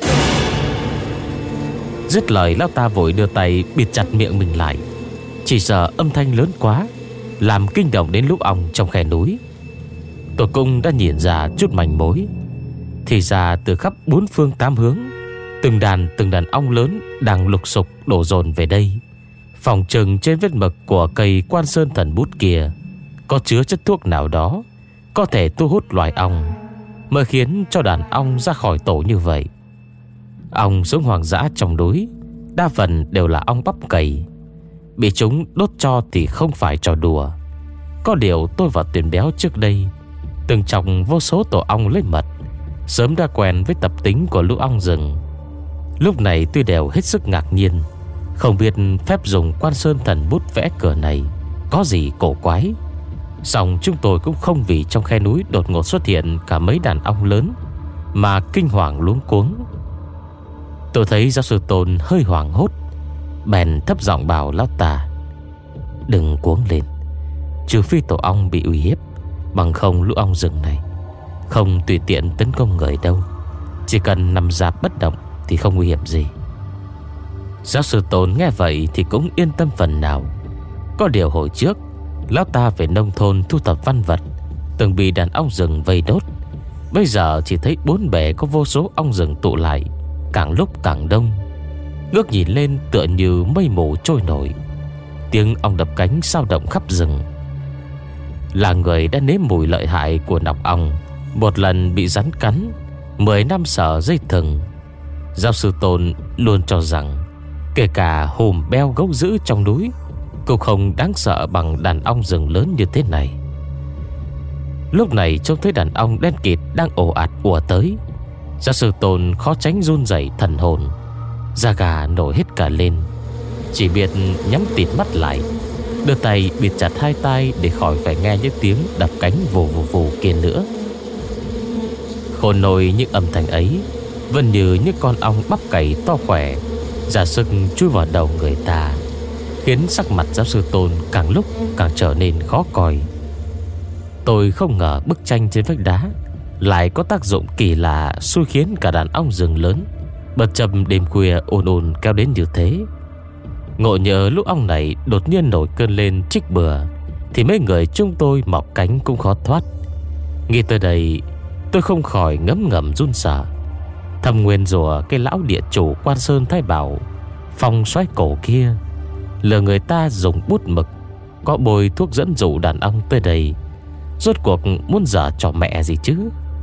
Speaker 1: Dứt lời, lão ta vội đưa tay bịt chặt miệng mình lại, chỉ sợ âm thanh lớn quá làm kinh động đến lũ ong trong khe núi. Tôi cũng đã nhìn ra chút manh mối. Thì ra từ khắp bốn phương tám hướng, từng đàn từng đàn ong lớn đang lục sục đổ dồn về đây. Phòng chừng trên vết mực của cây Quan Sơn Thần Bút kia có chứa chất thuốc nào đó có thể thu hút loài ong, mới khiến cho đàn ong ra khỏi tổ như vậy. Ong sống hoang dã trong núi đa phần đều là ong bắp cày, bị chúng đốt cho thì không phải trò đùa. Có điều tôi và Tuyền Béo trước đây từng trồng vô số tổ ong lấy mật, sớm đã quen với tập tính của lũ ong rừng. Lúc này tôi đều hết sức ngạc nhiên, không biết phép dùng Quan Sơn Thần Bút vẽ cửa này có gì cổ quái. Song chúng tôi cũng không vì trong khe núi đột ngột xuất hiện cả mấy đàn ong lớn mà kinh hoàng luống cuống. Tôi thấy giáo sư Tôn hơi hoảng hốt, bèn thấp giọng bảo lão ta: đừng cuống lên, trừ phi tổ ong bị uy hiếp, bằng không lũ ong rừng này không tùy tiện tấn công người đâu. Chỉ cần nằm rạp bất động thì không nguy hiểm gì. Giáo sư Tôn nghe vậy thì cũng yên tâm phần nào. Có điều hồi trước lão ta về nông thôn thu thập văn vật từng bị đàn ong rừng vây đốt. Bây giờ chỉ thấy bốn bề có vô số ong rừng tụ lại, càng lúc càng đông, ngước nhìn lên tựa như mây mù trôi nổi. Tiếng ong đập cánh sao động khắp rừng. Là người đã nếm mùi lợi hại của nọc ong, một lần bị rắn cắn, mười năm sợ dây thừng, giáo sư Tôn luôn cho rằng kể cả hùm beo gấu dữ trong núi cũng không đáng sợ bằng đàn ong rừng lớn như thế này. Lúc này trông thấy đàn ong đen kịt đang ồ ạt ùa tới, giáo sư Tôn khó tránh run rẩy thần hồn, da gà nổi hết cả lên. Chỉ biết nhắm tịt mắt lại, đưa tay bịt chặt hai tai để khỏi phải nghe những tiếng đập cánh vù vù vù kia nữa. Khôn nổi những âm thanh ấy vẫn như những con ong bắp cày to khỏe ra sức chui vào đầu người ta, khiến sắc mặt giáo sư Tôn càng lúc càng trở nên khó coi. Tôi không ngờ bức tranh trên vách đá lại có tác dụng kỳ lạ, xui khiến cả đàn ong rừng lớn bật châm đêm khuya ồn ồn kéo đến như thế. Ngộ nhỡ lúc ong này đột nhiên nổi cơn lên trích bừa thì mấy người chúng tôi mọc cánh cũng khó thoát. Nghĩ tới đây tôi không khỏi ngấm ngầm run sợ, thầm nguyền rủa cái lão địa chủ Quan Sơn Thái Bảo phong xoáy cổ kia lừa người ta dùng bút mực có bôi thuốc dẫn dụ đàn ong tới đây, rốt cuộc muốn giở trò mẹ gì chứ.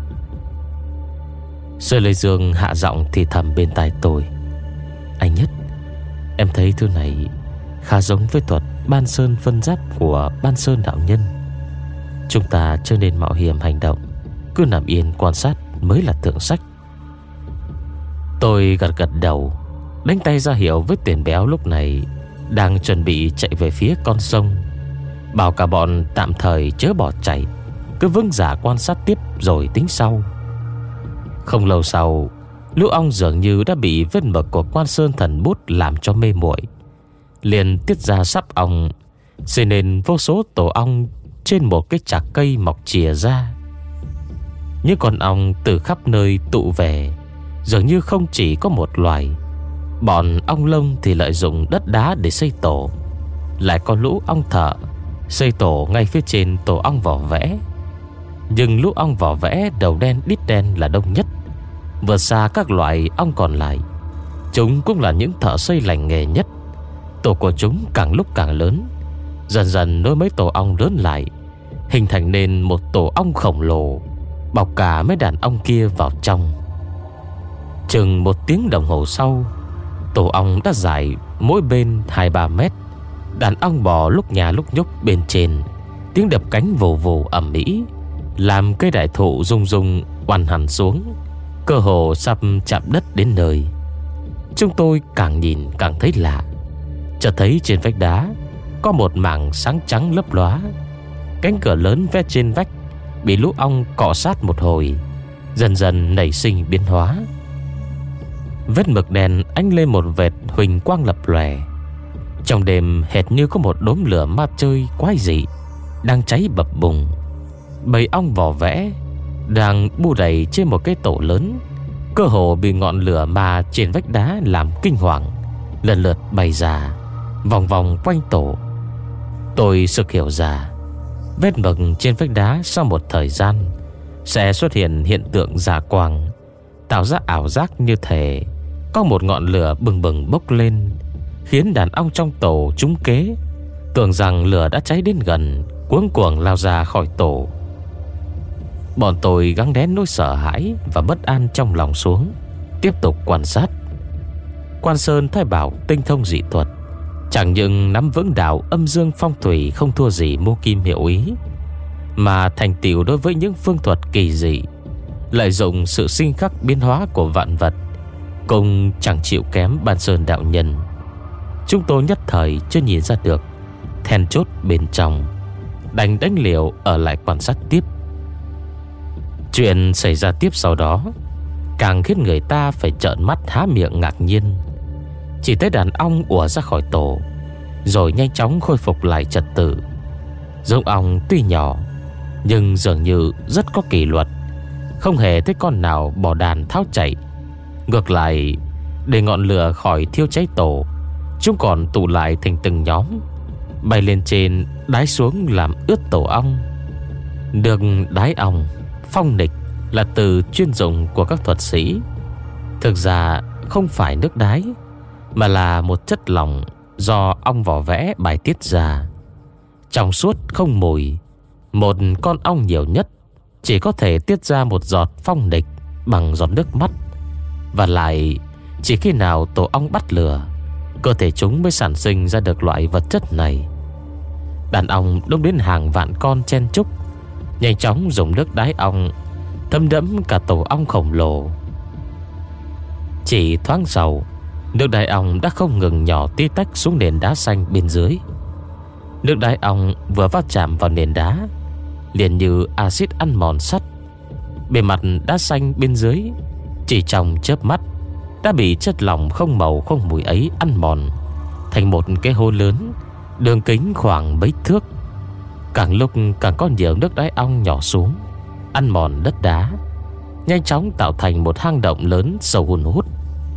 Speaker 1: Sơ Lê Dương hạ giọng thì thầm bên tai tôi: anh Nhất, em thấy thứ này khá giống với thuật Ban Sơn phân giáp của Ban Sơn đạo nhân. Chúng ta chưa nên mạo hiểm hành động, cứ nằm yên quan sát mới là thượng sách. Tôi gật gật đầu, đánh tay ra hiệu với Tiền Béo lúc này đang chuẩn bị chạy về phía con sông, bảo cả bọn tạm thời chớ bỏ chạy, cứ vững giả quan sát tiếp rồi tính sau. Không lâu sau, lũ ong dường như đã bị vết mực của Quan Sơn Thần Bút làm cho mê muội, liền tiết ra sắp ong, xây nên vô số tổ ong trên một cái chạc cây mọc chìa ra. Những con ong từ khắp nơi tụ về, dường như không chỉ có một loài. Bọn ong lông thì lợi dụng đất đá để xây tổ, lại có lũ ong thợ xây tổ ngay phía trên tổ ong vỏ vẽ. Nhưng lũ ong vỏ vẽ đầu đen đít đen là đông nhất, vượt xa các loại ong còn lại. Chúng cũng là những thợ xây lành nghề nhất. Tổ của chúng càng lúc càng lớn, dần dần nối mấy tổ ong lớn lại, hình thành nên một tổ ong khổng lồ, bọc cả mấy đàn ong kia vào trong. Chừng một tiếng đồng hồ sau, tổ ong đã dài mỗi bên hai ba mét. Đàn ong bò lúc nhà lúc nhúc bên trên, tiếng đập cánh vù vù ầm ĩ, làm cây đại thụ rung rung oằn hẳn xuống, cơ hồ sắp chạm đất đến nơi. Chúng tôi càng nhìn càng thấy lạ. Chợt thấy trên vách đá có một mảng sáng trắng lấp lóa. Cánh cửa lớn vẽ trên vách bị lũ ong cọ sát một hồi, dần dần nảy sinh biến hóa. Vết mực đen ánh lên một vệt huỳnh quang lập lòe. Trong đêm hệt như có một đốm lửa ma chơi quái dị đang cháy bập bùng. Bầy ong vỏ vẽ đang bu đầy trên một cái tổ lớn, cơ hồ bị ngọn lửa mà trên vách đá làm kinh hoàng, lần lượt bay ra, vòng vòng quanh tổ. Tôi sực hiểu ra, vết mực trên vách đá sau một thời gian sẽ xuất hiện hiện tượng rã quang, tạo ra ảo giác như thể có một ngọn lửa bừng bừng bốc lên, khiến đàn ong trong tổ trúng kế, tưởng rằng lửa đã cháy đến gần, cuống cuồng lao ra khỏi tổ. Bọn tôi gắng đén nỗi sợ hãi và bất an trong lòng xuống, tiếp tục quan sát. Quan Sơn Thái Bảo tinh thông dị thuật, chẳng những nắm vững đạo âm dương phong thủy không thua gì Mô Kim Hiệu Ý, mà thành tựu đối với những phương thuật kỳ dị, lợi dụng sự sinh khắc biến hóa của vạn vật, cũng chẳng chịu kém Ban Sơn đạo nhân. Chúng tôi nhất thời chưa nhìn ra được then chốt bên trong, đành đánh liều ở lại quan sát tiếp. Chuyện xảy ra tiếp sau đó càng khiến người ta phải trợn mắt há miệng ngạc nhiên. Chỉ thấy đàn ong ùa ra khỏi tổ, rồi nhanh chóng khôi phục lại trật tự. Giống ong tuy nhỏ, nhưng dường như rất có kỷ luật, không hề thấy con nào bỏ đàn tháo chạy. Ngược lại, để ngọn lửa khỏi thiêu cháy tổ, chúng còn tụ lại thành từng nhóm, bay lên trên đái xuống làm ướt tổ ong. Được đái ong, phong nịch là từ chuyên dụng của các thuật sĩ. Thực ra không phải nước đái, mà là một chất lỏng do ong vỏ vẽ bài tiết ra, trong suốt không mùi. Một con ong nhiều nhất chỉ có thể tiết ra một giọt phong nịch bằng giọt nước mắt. Và lại chỉ khi nào tổ ong bắt lửa, cơ thể chúng mới sản sinh ra được loại vật chất này. Đàn ong đông đến hàng vạn con chen chúc, nhanh chóng dùng nước đái ong thấm đẫm cả tổ ong khổng lồ. Chỉ thoáng sau, nước đái ong đã không ngừng nhỏ tí tách xuống nền đá xanh bên dưới. Nước đái ong vừa va chạm vào nền đá, liền như axit ăn mòn sắt. Bề mặt đá xanh bên dưới chỉ trong chớp mắt đã bị chất lỏng không màu không mùi ấy ăn mòn thành một cái hố lớn, đường kính khoảng mấy thước. Càng lúc càng có nhiều nước đái ong nhỏ xuống, ăn mòn đất đá, nhanh chóng tạo thành một hang động lớn sâu hun hút.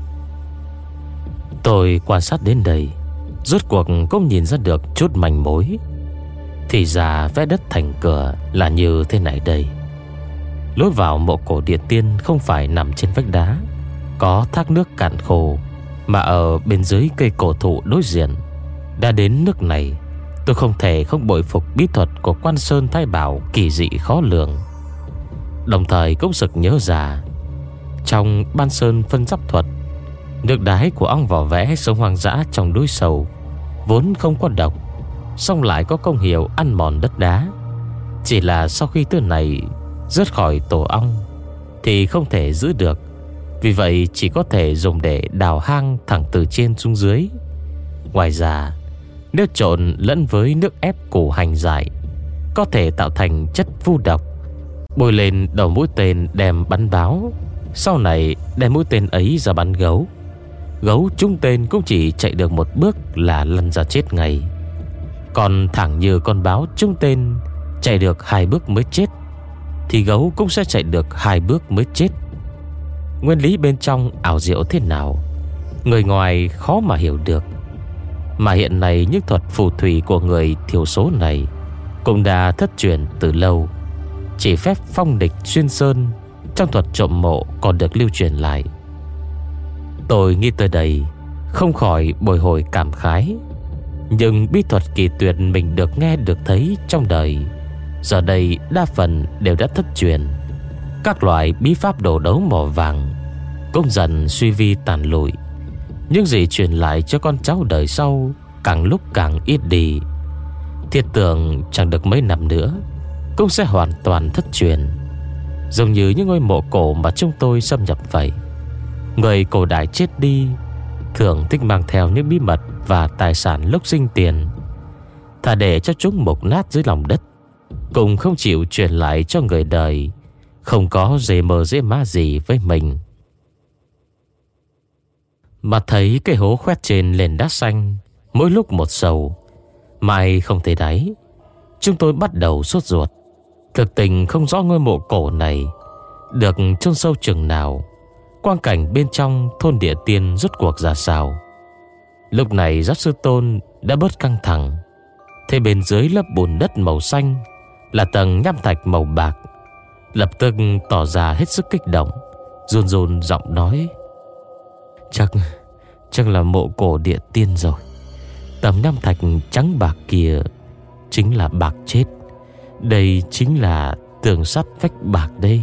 Speaker 1: Tôi quan sát đến đây, rốt cuộc cũng nhìn ra được chút manh mối. Thì ra vẽ đất thành cửa là như thế này đây. Lối vào mộ cổ Địa Tiên không phải nằm trên vách đá có thác nước cạn khô, mà ở bên dưới cây cổ thụ đối diện. Đã đến nước này, tôi không thể không bội phục bí thuật của Quan Sơn Thái Bảo kỳ dị khó lường. Đồng thời cũng sực nhớ ra, trong Ban Sơn phân giáp thuật, nước đái của ong vỏ vẽ sống hoang dã trong núi sâu vốn không có độc, song lại có công hiệu ăn mòn đất đá. Chỉ là sau khi thứ này rớt khỏi tổ ong thì không thể giữ được, vì vậy chỉ có thể dùng để đào hang thẳng từ trên xuống dưới. Ngoài ra, nếu trộn lẫn với nước ép củ hành dại, có thể tạo thành chất vu độc, bôi lên đầu mũi tên đem bắn báo. Sau này đem mũi tên ấy ra bắn gấu, gấu trúng tên cũng chỉ chạy được một bước là lăn ra chết ngay. Còn thẳng như con báo trúng tên chạy được hai bước mới chết, thì gấu cũng sẽ chạy được hai bước mới chết. Nguyên lý bên trong ảo diệu thế nào, người ngoài khó mà hiểu được. Mà hiện nay những thuật phù thủy của người thiểu số này cũng đã thất truyền từ lâu. Chỉ phép phong địch xuyên sơn trong thuật trộm mộ còn được lưu truyền lại. Tôi nghĩ tới đây không khỏi bồi hồi cảm khái. Nhưng bí thuật kỳ tuyệt mình được nghe được thấy trong đời, giờ đây đa phần đều đã thất truyền. Các loại bí pháp đồ đấu mỏ vàng cũng dần suy vi tàn lụi. Những gì truyền lại cho con cháu đời sau càng lúc càng ít đi. Thiết tưởng chẳng được mấy năm nữa cũng sẽ hoàn toàn thất truyền, giống như những ngôi mộ cổ mà chúng tôi xâm nhập vậy. Người cổ đại chết đi thường thích mang theo những bí mật và tài sản lúc sinh tiền, thà để cho chúng mục nát dưới lòng đất, cũng không chịu truyền lại cho người đời không có dễ mờ dễ má gì với mình. Mà thấy cái hố khoét trên nền đá xanh mỗi lúc một sâu, mãi không thấy đáy. Chúng tôi bắt đầu sốt ruột. Thực tình không rõ ngôi mộ cổ này được chôn sâu chừng nào, quang cảnh bên trong thôn Địa Tiên rốt cuộc ra sao. Lúc này giáo sư Tôn đã bớt căng thẳng. Thế bên dưới lớp bùn đất màu xanh là tầng nham thạch màu bạc. Lập tức tỏ ra hết sức kích động, run run giọng nói: Chắc Chắc là mộ cổ Địa Tiên rồi. Tầng nham thạch trắng bạc kia chính là bạc chết. Đây chính là tường sắt vách bạc đấy.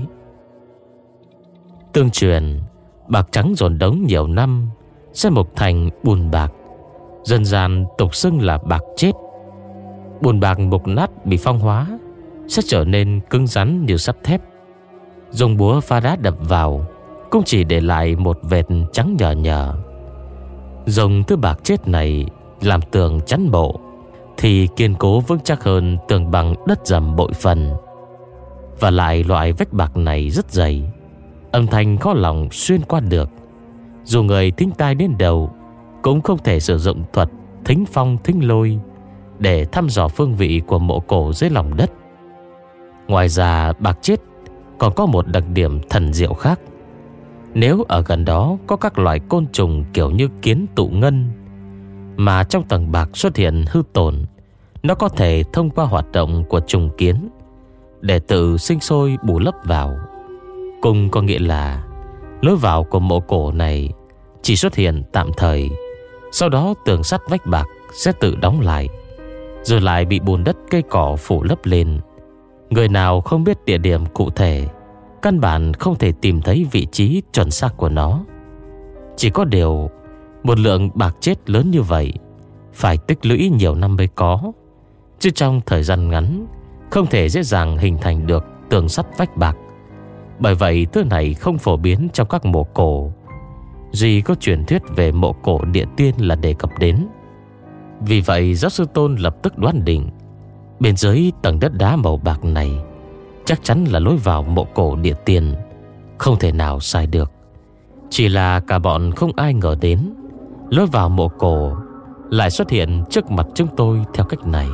Speaker 1: Tương truyền bạc trắng dồn đống nhiều năm sẽ mục thành bùn bạc, dân gian tục xưng là bạc chết. Bùn bạc mục nát bị phong hóa sẽ trở nên cứng rắn như sắt thép. Dùng búa phá đá đập vào cũng chỉ để lại một vệt trắng nhờ nhờ. Dùng thứ bạc chết này làm tường chắn bộ thì kiên cố vững chắc hơn tường bằng đất dầm bội phần. Và lại loại vách bạc này rất dày, âm thanh khó lòng xuyên qua được. Dù người thính tai đến đầu cũng không thể sử dụng thuật thính phong thính lôi để thăm dò phương vị của mộ cổ dưới lòng đất. Ngoài ra bạc chết còn có một đặc điểm thần diệu khác. Nếu ở gần đó có các loài côn trùng kiểu như kiến tụ ngân mà trong tầng bạc xuất hiện hư tổn, nó có thể thông qua hoạt động của trùng kiến để tự sinh sôi bù lấp vào. Cùng có nghĩa là lối vào của mộ cổ này chỉ xuất hiện tạm thời, sau đó tường sắt vách bạc sẽ tự đóng lại, rồi lại bị bùn đất cây cỏ phủ lấp lên. Người nào không biết địa điểm cụ thể, căn bản không thể tìm thấy vị trí chuẩn xác của nó. Chỉ có điều một lượng bạc chết lớn như vậy phải tích lũy nhiều năm mới có, chứ trong thời gian ngắn không thể dễ dàng hình thành được tường sắt vách bạc. Bởi vậy thứ này không phổ biến trong các mộ cổ. Duy có truyền thuyết về mộ cổ Địa Tiên là đề cập đến. Vì vậy giáo sư Tôn lập tức đoán định bên dưới tầng đất đá màu bạc này chắc chắn là lối vào mộ cổ Địa Tiên, không thể nào sai được. Chỉ là cả bọn không ai ngờ đến lối vào mộ cổ lại xuất hiện trước mặt chúng tôi theo cách này.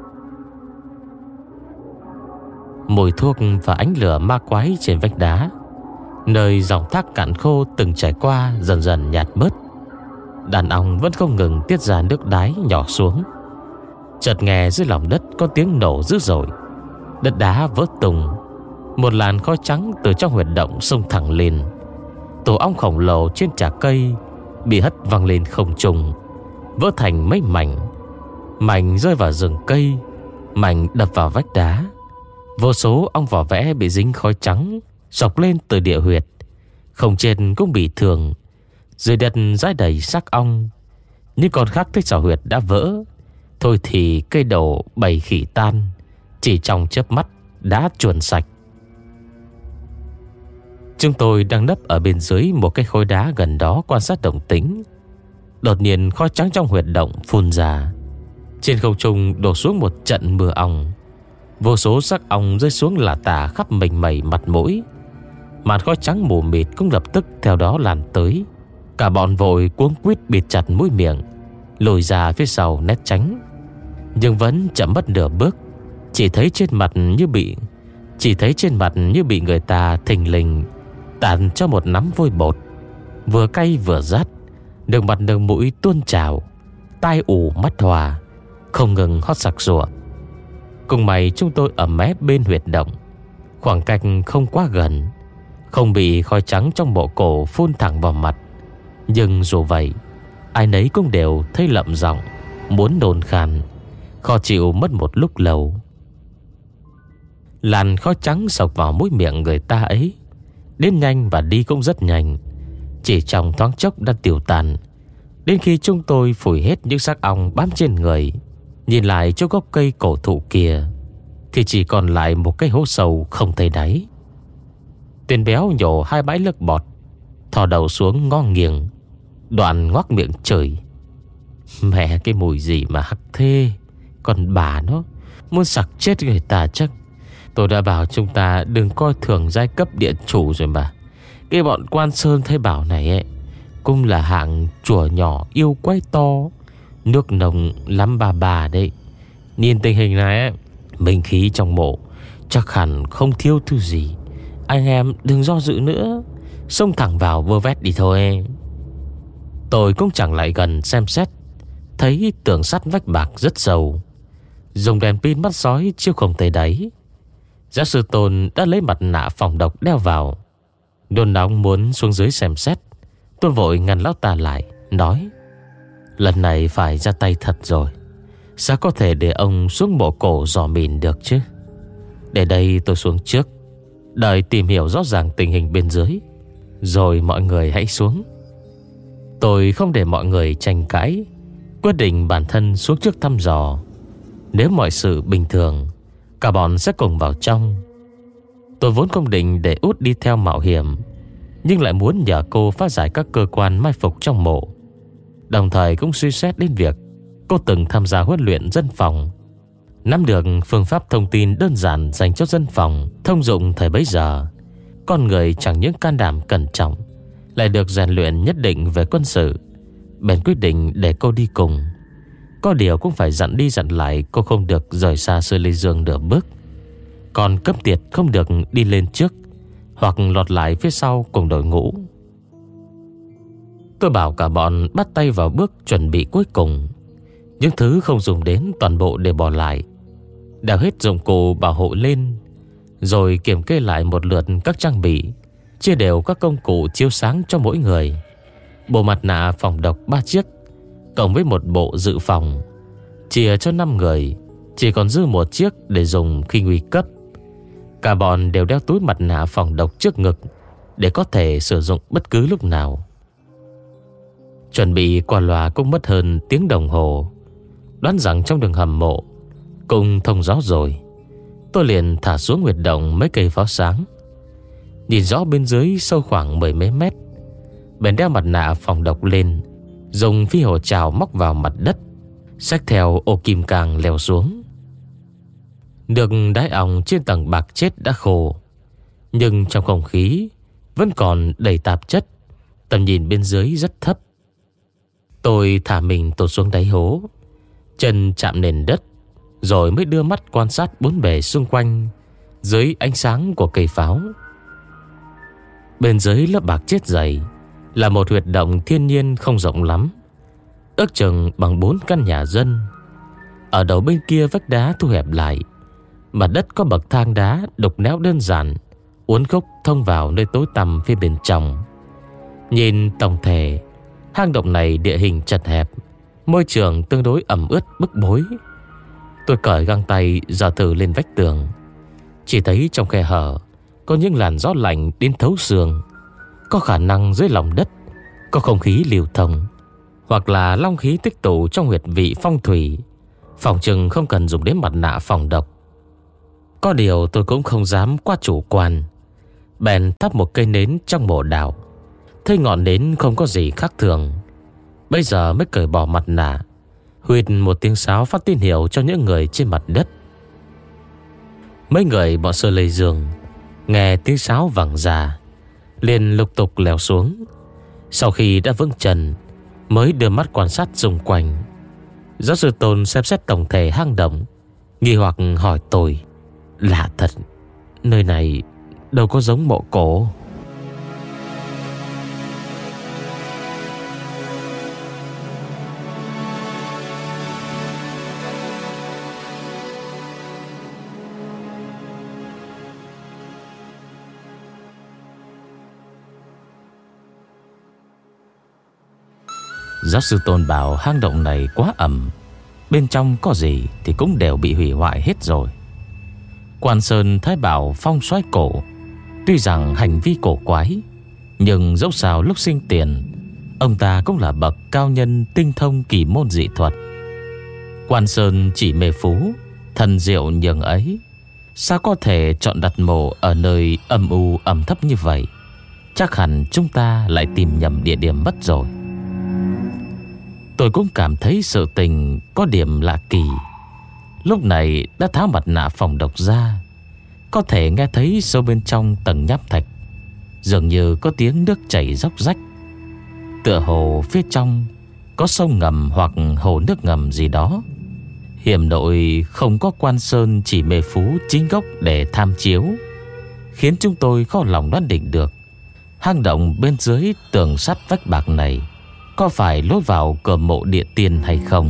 Speaker 1: Mùi thuốc và ánh lửa ma quái trên vách đá, nơi dòng thác cạn khô từng trải qua, dần dần nhạt bớt. Đàn ong vẫn không ngừng tiết ra nước đái nhỏ xuống. Chợt nghe dưới lòng đất có tiếng nổ dữ dội, đất đá vỡ tung. Một làn khói trắng từ trong huyệt động xông thẳng lên. Tổ ong khổng lồ trên chạc cây bị hất văng lên không trung, vỡ thành mấy mảnh. Mảnh rơi vào rừng cây, mảnh đập vào vách đá. Vô số ong vỏ vẽ bị dính khói trắng dọc lên từ địa huyệt. Không trên cũng bị thương. Dưới đất rải đầy xác ong. Những con khác thích xảo huyệt đã vỡ. Thôi thì cây đầu bầy khỉ tan, chỉ trong chớp mắt đã chuồn sạch. Chúng tôi đang nấp ở bên dưới một cái khối đá gần đó quan sát động tĩnh. Đột nhiên khói trắng trong huyệt động phun ra. Trên không trung đổ xuống một trận mưa ong. Vô số xác ong rơi xuống lả tả khắp mình mẩy mặt mũi. Màn khói trắng mù mịt cũng lập tức theo đó lan tới. Cả bọn vội cuống quýt bịt chặt mũi miệng, lùi ra phía sau né tránh. Nhưng vẫn chậm mất nửa bước. Chỉ thấy trên mặt như bị Chỉ thấy trên mặt như bị người ta thình lình tạt cho một nắm vôi bột, vừa cay vừa rát. Nước mặt nước mũi tuôn trào, tai ù mắt hòa, không ngừng hót sặc sụa. Cùng mày chúng tôi ở mé bên huyệt động, khoảng cách không quá gần, không bị khói trắng trong mộ cổ phun thẳng vào mặt. Nhưng dù vậy, ai nấy cũng đều thấy lậm giọng, muốn nôn khan, khó chịu mất một lúc lâu. Làn khói trắng sộc vào mũi miệng người ta ấy đến nhanh và đi cũng rất nhanh, chỉ trong thoáng chốc đã tiêu tan. Đến khi chúng tôi phủi hết những xác ong bám trên người, nhìn lại chỗ gốc cây cổ thụ kia thì chỉ còn lại một cái hố sâu không thấy đáy. Tên béo nhổ hai bãi nước bọt, thò đầu xuống ngó nghiêng, đoạn ngoác miệng chửi: Mẹ cái mùi gì mà hắc thế, còn bà nó muốn sặc chết người ta chắc. Tôi đã bảo chúng ta đừng coi thường giai cấp địa chủ rồi mà. Cái bọn quan sơn thay bảo này ấy, cũng là hạng chùa nhỏ yêu quái to, nước nồng lắm bà bà đấy. Nhìn tình hình này, minh khí trong mộ chắc hẳn không thiếu thứ gì. Anh em đừng do dự nữa, xông thẳng vào vơ vét đi thôi. Tôi cũng chẳng lại gần xem xét, thấy tường sắt vách bạc rất sâu, dùng đèn pin mắt sói chiếu không thấy đáy. Giáo sư Tôn đã lấy mặt nạ phòng độc đeo vào. Đôn nóng muốn xuống dưới xem xét, tôi vội ngăn lão ta lại, nói: lần này phải ra tay thật rồi, sao có thể để ông xuống mộ cổ dò mìn được chứ. Để đây tôi xuống trước, đợi tìm hiểu rõ ràng tình hình bên dưới, rồi mọi người hãy xuống. Tôi không để mọi người tranh cãi, quyết định bản thân xuống trước thăm dò. Nếu mọi sự bình thường, cả bọn sẽ cùng vào trong. Tôi vốn không định để Út đi theo mạo hiểm, nhưng lại muốn nhờ cô phá giải các cơ quan mai phục trong mộ. Đồng thời cũng suy xét đến việc cô từng tham gia huấn luyện dân phòng, nắm được phương pháp thông tin đơn giản dành cho dân phòng thông dụng thời bấy giờ. Con người chẳng những can đảm cẩn trọng, lại được rèn luyện nhất định về quân sự. Bèn quyết định để cô đi cùng. Có điều cũng phải dặn đi dặn lại, cô không được rời xa Sư Lê Dương nửa bước. Còn cấp tiệt không được đi lên trước, hoặc lọt lại phía sau cùng đội ngũ. Tôi bảo cả bọn bắt tay vào bước chuẩn bị cuối cùng. Những thứ không dùng đến toàn bộ để bỏ lại, đào hết dụng cụ bảo hộ lên, rồi kiểm kê lại một lượt các trang bị, chia đều các công cụ chiếu sáng cho mỗi người. Bộ mặt nạ phòng độc ba chiếc, cộng với một bộ dự phòng, chia cho năm người, chỉ còn dư một chiếc để dùng khi nguy cấp. Cả bọn đều đeo túi mặt nạ phòng độc trước ngực, để có thể sử dụng bất cứ lúc nào. Chuẩn bị qua loa cũng mất hơn tiếng đồng hồ. Đoán rằng trong đường hầm mộ cùng thông gió rồi, tôi liền thả xuống huyệt động mấy cây pháo sáng. Nhìn rõ bên dưới sâu khoảng mười mấy mét, bèn đeo mặt nạ phòng độc lên, dùng phi hồ trào móc vào mặt đất, xách theo ô kim cang leo xuống. Được đáy ong trên tầng bạc chết đã khô, nhưng trong không khí vẫn còn đầy tạp chất, tầm nhìn bên dưới rất thấp. Tôi thả mình tụt xuống đáy hố, chân chạm nền đất, rồi mới đưa mắt quan sát bốn bề xung quanh dưới ánh sáng của cây pháo. Bên dưới lớp bạc chết dày là một huyệt động thiên nhiên không rộng lắm, ước chừng bằng bốn căn nhà dân. Ở đầu bên kia vách đá thu hẹp lại, mặt đất có bậc thang đá đục néo đơn giản, uốn khúc thông vào nơi tối tăm phía bên trong. Nhìn tổng thể, hang động này địa hình chật hẹp, môi trường tương đối ẩm ướt bức bối. Tôi cởi găng tay dò thử lên vách tường, chỉ thấy trong khe hở có những làn gió lạnh đến thấu xương. Có khả năng dưới lòng đất có không khí lưu thông, hoặc là long khí tích tụ trong huyệt vị phong thủy. Phòng chừng không cần dùng đến mặt nạ phòng độc. Có điều tôi cũng không dám quá chủ quan, bèn thắp một cây nến trong mộ đào. Thấy ngọn nến không có gì khác thường, bây giờ mới cởi bỏ mặt nạ, huýt một tiếng sáo phát tín hiệu cho những người trên mặt đất. Mấy người bọn Sơ Lê Dương nghe tiếng sáo vẳng ra, liền lục tục leo xuống. Sau khi đã vững chân, mới đưa mắt quan sát xung quanh. Giáo sư Tôn xem xét tổng thể hang động, nghi hoặc hỏi tôi: lạ thật, nơi này đâu có giống mộ cổ. Giáo sư Tôn bảo hang động này quá ẩm, bên trong có gì thì cũng đều bị hủy hoại hết rồi. Quan Sơn Thái bảo phong soái cổ, tuy rằng hành vi cổ quái, nhưng dẫu sao lúc sinh tiền, ông ta cũng là bậc cao nhân tinh thông kỳ môn dị thuật. Quan Sơn chỉ mê phú, thần diệu nhường ấy, sao có thể chọn đặt mộ ở nơi âm u ẩm thấp như vậy? Chắc hẳn chúng ta lại tìm nhầm địa điểm mất rồi. Tôi cũng cảm thấy sự tình có điểm lạ kỳ. Lúc này đã tháo mặt nạ phòng độc ra, có thể nghe thấy sâu bên trong tầng nham thạch dường như có tiếng nước chảy róc rách. tựa hồ phía trong có sông ngầm hoặc hồ nước ngầm gì đó. Hiểm nội không có quan sơn chỉ mê phú chính gốc để tham chiếu, khiến chúng tôi khó lòng đoán định được hang động bên dưới tường sắt vách bạc này có phải lối vào cửa mộ địa tiên hay không.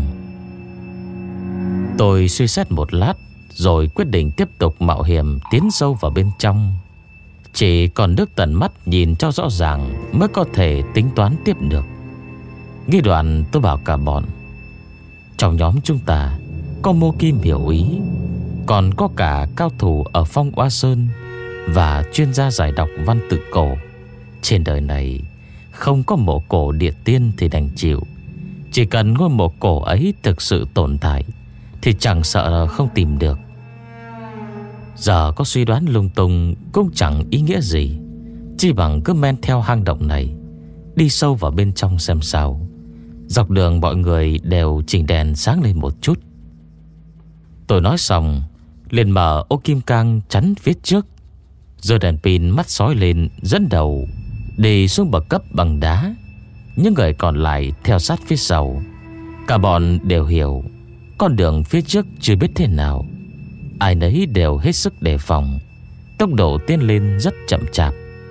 Speaker 1: Tôi suy xét một lát rồi quyết định tiếp tục mạo hiểm tiến sâu vào bên trong. Chỉ còn nước tận mắt nhìn cho rõ ràng mới có thể tính toán tiếp được. Nghĩ đoạn tôi bảo cả bọn, trong nhóm chúng ta có Mô Kim hiểu ý, còn có cả cao thủ ở Phong Oa Sơn và chuyên gia giải đọc văn tự cổ. Trên đời này không có mộ cổ địa tiên thì đành chịu. Chỉ cần ngôi mộ cổ ấy thực sự tồn tại thì chẳng sợ không tìm được. Giờ có suy đoán lung tung cũng chẳng ý nghĩa gì, chỉ bằng cứ men theo hang động này đi sâu vào bên trong xem sao. Dọc đường mọi người đều chỉnh đèn sáng lên một chút. Tôi nói xong liền mở ô kim cang chắn phía trước, rồi đèn pin mắt sói lên dẫn đầu đi xuống bậc cấp bằng đá. Những người còn lại theo sát phía sau. Cả bọn đều hiểu con đường phía trước chưa biết thế nào, ai nấy đều hết sức đề phòng. Tốc độ tiến lên rất chậm chạp.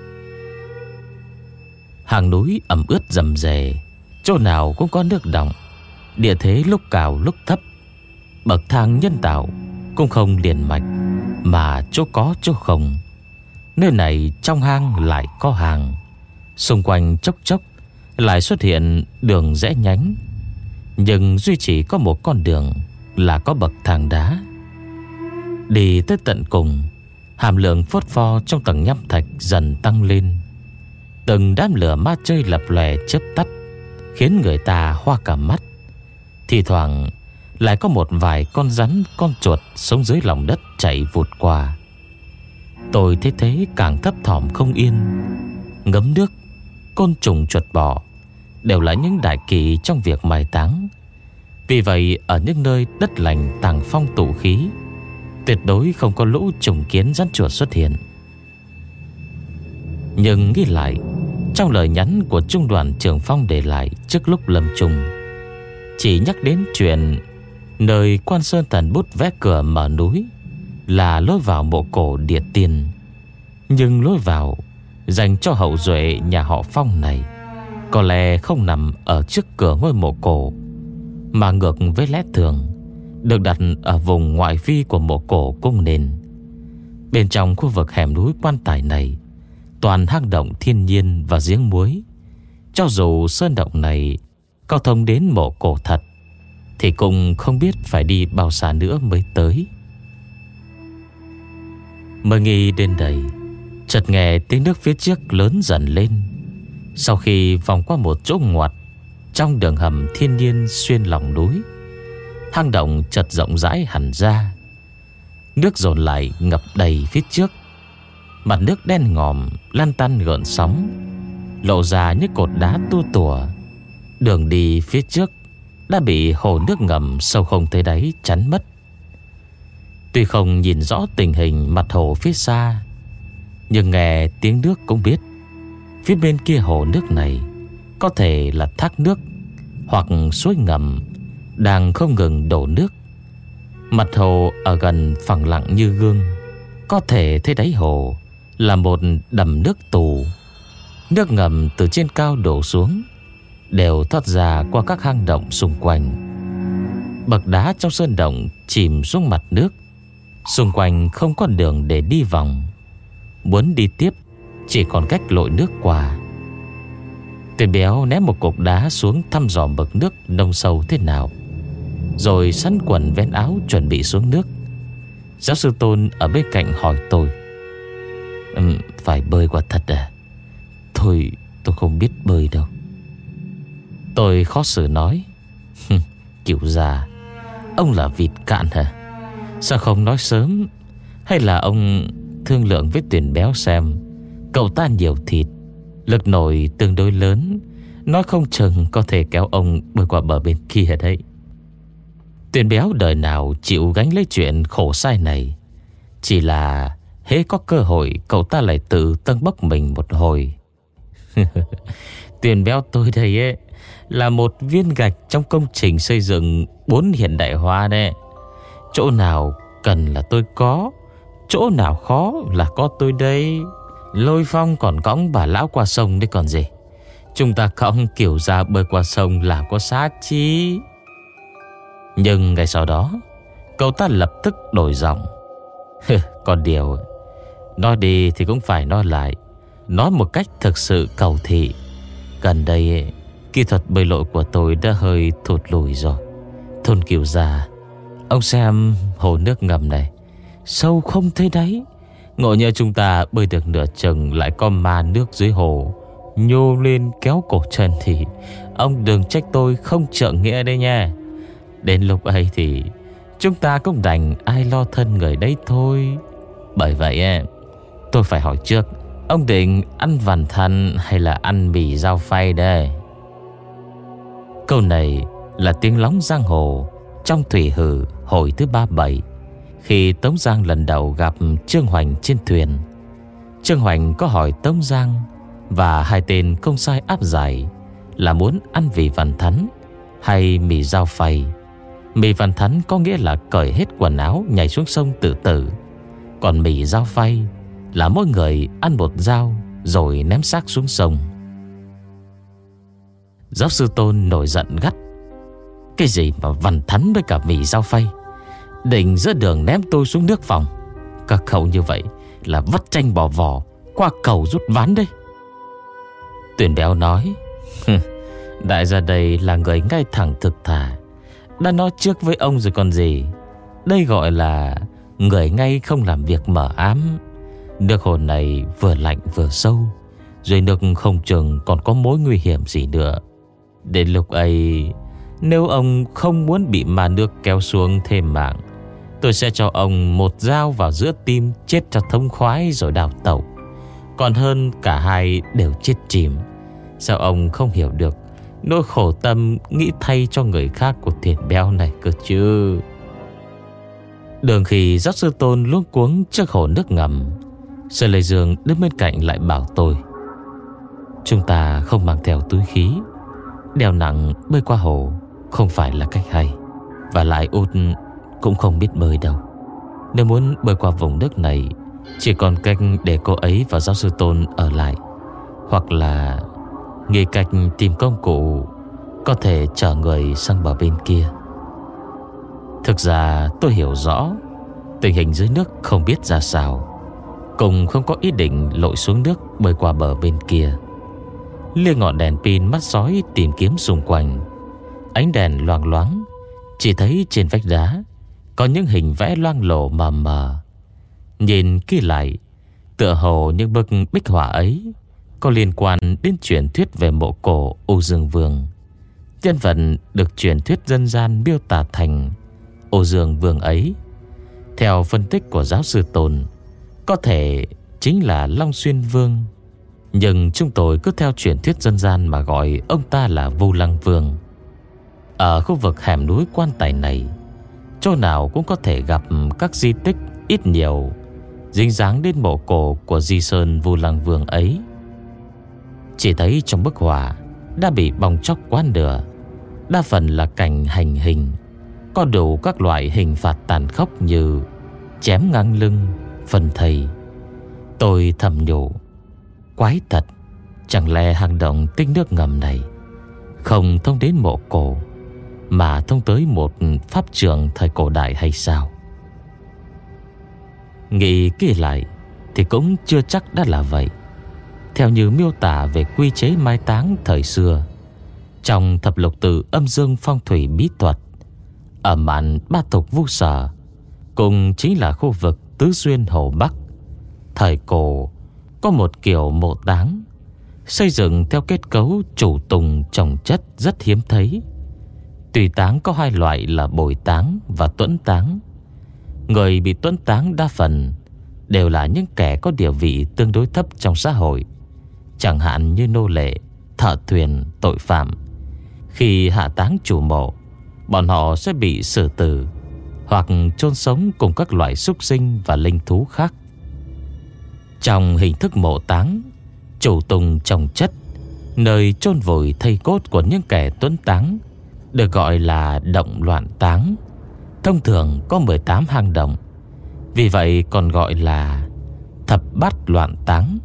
Speaker 1: Hàng núi ẩm ướt rầm rề, chỗ nào cũng có nước đọng. Địa thế lúc cao lúc thấp, bậc thang nhân tạo cũng không liền mạch, mà chỗ có chỗ không. Nơi này trong hang lại có hang, xung quanh chốc chốc lại xuất hiện đường rẽ nhánh, nhưng duy chỉ có một con đường là có bậc thang đá. Đi tới tận cùng, hàm lượng phốt pho trong tầng nham thạch dần tăng lên. Từng đám lửa ma chơi lập lòe chớp tắt, khiến người ta hoa cả mắt. Thì thoảng lại có một vài con rắn, con chuột sống dưới lòng đất chạy vụt qua. Tôi thấy thế càng thấp thỏm không yên. Ngấm nước, côn trùng, chuột bò đều là những đại kỵ trong việc mai táng. Vì vậy ở những nơi đất lành tàng phong tụ khí, tuyệt đối không có lũ trùng kiến rắn chuột xuất hiện. Nhưng nghĩ lại, trong lời nhắn của trung đoàn trưởng Phong để lại trước lúc lâm chung, chỉ nhắc đến chuyện nơi Quan Sơn Thần Bút vẽ cửa mở núi là lối vào mộ cổ địa tiên. Nhưng lối vào dành cho hậu duệ nhà họ Phong này có lẽ không nằm ở trước cửa ngôi mộ cổ, mà ngược với lẽ thường được đặt ở vùng ngoại vi của mộ cổ cung nền. Bên trong khu vực hẻm núi quan tài này toàn hang động thiên nhiên và giếng muối. Cho dù sơn động này có thông đến mộ cổ thật thì cũng không biết phải đi bao xa nữa mới tới. Mới nghĩ đến đây, chợt nghe tiếng nước phía trước lớn dần lên. Sau khi vòng qua một chỗ ngoặt trong đường hầm thiên nhiên xuyên lòng núi, hang động chợt rộng rãi hẳn ra. Nước dồn lại ngập đầy phía trước. Mặt nước đen ngòm lăn tăn gợn sóng, lộ ra những cột đá tua tủa. Đường đi phía trước đã bị hồ nước ngầm sâu không thấy đáy chắn mất. Tuy không nhìn rõ tình hình mặt hồ phía xa, nhưng nghe tiếng nước cũng biết phía bên kia hồ nước này có thể là thác nước hoặc suối ngầm đang không ngừng đổ nước. Mặt hồ ở gần phẳng lặng như gương, có thể thấy đáy hồ là một đầm nước tù. Nước ngầm từ trên cao đổ xuống đều thoát ra qua các hang động xung quanh. Bậc đá trong sơn động chìm xuống mặt nước, xung quanh không có đường để đi vòng. Muốn đi tiếp chỉ còn cách lội nước qua. Tên béo ném một cục đá xuống thăm dò bậc nước nông sâu thế nào, rồi sắn quần vén áo chuẩn bị xuống nước. Giáo sư Tôn ở bên cạnh hỏi tôi: um, Phải bơi quả thật à? Thôi tôi không biết bơi đâu. Tôi khó xử nói: Kiểu già, ông là vịt cạn hả? Sao không nói sớm? Hay là ông thương lượng với Tuyền béo xem cậu ta nhiều thịt, lực nổi tương đối lớn, nói không chừng có thể kéo ông bơi qua bờ bên kia đấy. Tuyền béo đời nào chịu gánh lấy chuyện khổ sai này. Chỉ là hễ có cơ hội cậu ta lại tự tâng bốc mình một hồi. Tiền béo tôi đây ấy là một viên gạch trong công trình xây dựng bốn hiện đại hóa đấy. Chỗ nào cần là tôi có, chỗ nào khó là có tôi đây. Lôi Phong còn cõng bà lão qua sông đấy còn gì. Chúng ta cõng kiểu ra bơi qua sông là có sát chi. Nhưng ngày sau đó, cậu ta lập tức đổi giọng. Còn điều, nói đi thì cũng phải nói lại, nói một cách thực sự cầu thị. Gần đây kỹ thuật bơi lội của tôi đã hơi thụt lùi rồi. Thôn Kiều Gia, ông xem hồ nước ngầm này, sâu không thấy đáy. Ngộ nhờ chúng ta bơi được nửa chừng lại có ma nước dưới hồ nhô lên kéo cổ chân thì ông đừng trách tôi không trượng nghĩa đây nha. Đến lúc ấy thì chúng ta cũng đành ai lo thân người đấy thôi. Bởi vậy tôi phải hỏi trước, ông định ăn vằn thăn hay là ăn mì rau phay đây? Câu này là tiếng lóng giang hồ trong thủy hử hồi thứ ba bảy, khi Tống Giang lần đầu gặp Trương Hoành trên thuyền. Trương Hoành có hỏi Tống Giang, và hai tên không sai áp giải là muốn ăn mì vằn thắn hay mì rau phay. Mì vằn thắn có nghĩa là cởi hết quần áo nhảy xuống sông tự tử. Còn mì rau phay là mỗi người ăn một dao rồi ném xác xuống sông. Giáo sư Tôn nổi giận gắt: cái gì mà vằn thắn với cả mì rau phay, định giữa đường ném tôi xuống nước phòng. Các cậu như vậy là vắt tranh bỏ vỏ qua cầu rút ván đấy. Tuyền Béo nói: đại gia đây là người ngay thẳng thực thà, đã nói trước với ông rồi còn gì. Đây gọi là người ngay không làm việc mờ ám. Nước hồ này vừa lạnh vừa sâu, dưới nước không chừng còn có mối nguy hiểm gì nữa. Đến lúc ấy, nếu ông không muốn bị ma nước kéo xuống thêm mạng, tôi sẽ cho ông một dao vào giữa tim, chết cho thông khoái rồi đào tẩu. Còn hơn cả hai đều chết chìm. Sao ông không hiểu được nỗi khổ tâm nghĩ thay cho người khác của Tuyền Béo này cơ chứ? Đường khi giáo sư Tôn luống cuống trước hồ nước ngầm, Sở Lệ Dương đứng bên cạnh lại bảo tôi: chúng ta không mang theo túi khí, đeo nặng bơi qua hồ không phải là cách hay. Và lại Út cũng không biết bơi đâu. Nếu muốn bơi qua vùng nước này, chỉ còn cách để cô ấy và giáo sư Tôn ở lại, hoặc là nghĩ cách tìm công cụ có thể chở người sang bờ bên kia. Thực ra tôi hiểu rõ tình hình dưới nước không biết ra sao, cùng không có ý định lội xuống nước bơi qua bờ bên kia. Lia ngọn đèn pin mắt sói tìm kiếm xung quanh. Ánh đèn loang loáng, chỉ thấy trên vách đá có những hình vẽ loang lổ mờ mờ. Nhìn kỹ lại, tựa hồ những bức bích họa ấy có liên quan đến truyền thuyết về mộ cổ Âu Dương Vương. Nhân vật được truyền thuyết dân gian miêu tả thành Âu Dương Vương ấy, theo phân tích của giáo sư Tôn, có thể chính là Long Xuyên Vương. Nhưng chúng tôi cứ theo truyền thuyết dân gian mà gọi ông ta là Vu Lăng Vương. Ở khu vực hẻm núi Quan Tài này, chỗ nào cũng có thể gặp các di tích ít nhiều dính dáng đến mộ cổ của Di Sơn Vu Lăng Vương ấy. Chỉ thấy trong bức họa đã bị bong chóc quá nửa, đa phần là cảnh hành hình, có đủ các loại hình phạt tàn khốc như chém ngang lưng, phân thây. Tôi thầm nhủ, quái thật, chẳng lẽ hang động tích nước ngầm này không thông đến mộ cổ, mà thông tới một pháp trường thời cổ đại hay sao? Nghĩ kỹ lại thì cũng chưa chắc đã là vậy. Theo như miêu tả về quy chế mai táng thời xưa trong thập lục tự âm dương phong thủy bí thuật, ở mạn ba thục Vu Sở, cùng chính là khu vực Tứ Xuyên Hồ Bắc, thời cổ có một kiểu mộ táng xây dựng theo kết cấu chủ tùng chồng chất rất hiếm thấy. Tùy táng có hai loại là bồi táng và tuẫn táng. Người bị tuẫn táng đa phần đều là những kẻ có địa vị tương đối thấp trong xã hội, chẳng hạn như nô lệ, thợ thuyền, tội phạm. Khi hạ táng chủ mộ, bọn họ sẽ bị xử tử hoặc chôn sống cùng các loại súc sinh và linh thú khác. Trong hình thức mộ táng, chủ tùng chồng chất Nơi chôn vùi thây cốt của những kẻ tuấn táng được gọi là động loạn táng. Thông thường có mười tám hang động, vì vậy còn gọi là thập bát loạn táng.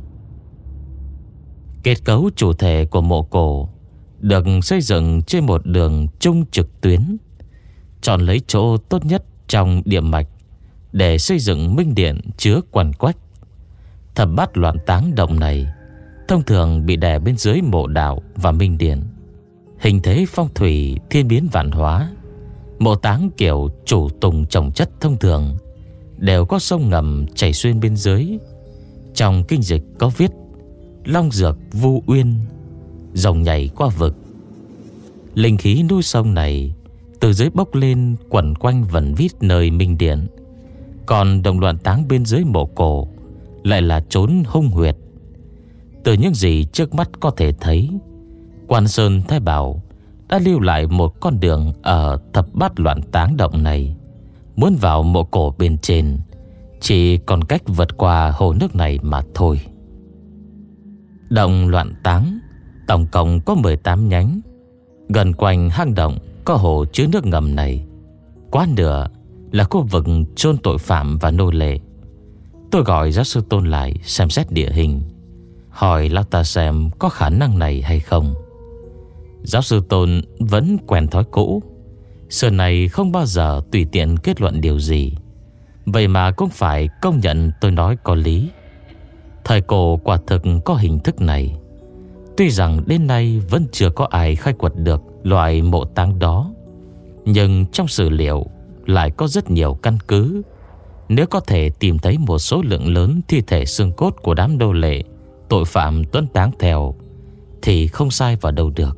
Speaker 1: Kết cấu chủ thể của mộ cổ được xây dựng trên một đường trung trực tuyến, chọn lấy chỗ tốt nhất trong địa mạch để xây dựng minh điện chứa quằn quách. Thập bát loạn táng động này thông thường bị đè bên dưới mộ đạo và minh điện. Hình thế phong thủy thiên biến vạn hóa. Mộ táng kiểu chủ tùng trồng chất thông thường đều có sông ngầm chảy xuyên bên dưới. Trong kinh dịch có viết long dược vu uyên, dòng nhảy qua vực. Linh khí núi sông này từ dưới bốc lên quẩn quanh vần vít nơi minh điện. Còn động loạn táng bên dưới mộ cổ lại là chốn hung huyệt. Từ những gì trước mắt có thể thấy, Quan Sơn Thái Bảo đã lưu lại một con đường ở thập bát loạn táng động này. Muốn vào mộ cổ bên trên chỉ còn cách vượt qua hồ nước này mà thôi. Động loạn táng tổng cộng có mười tám nhánh. Gần quanh hang động có hồ chứa nước ngầm này, quá nửa là khu vực chôn tội phạm và nô lệ. Tôi gọi giáo sư Tôn lại xem xét địa hình, hỏi lão ta xem có khả năng này hay không. Giáo sư Tôn vẫn quen thói cũ, xưa này không bao giờ tùy tiện kết luận điều gì. Vậy mà cũng phải công nhận tôi nói có lý. Thời cổ quả thực có hình thức này. Tuy rằng đến nay vẫn chưa có ai khai quật được loại mộ táng đó, nhưng trong sử liệu lại có rất nhiều căn cứ. Nếu có thể tìm thấy một số lượng lớn thi thể xương cốt của đám nô lệ, tội phạm tuấn táng theo, thì không sai vào đâu được.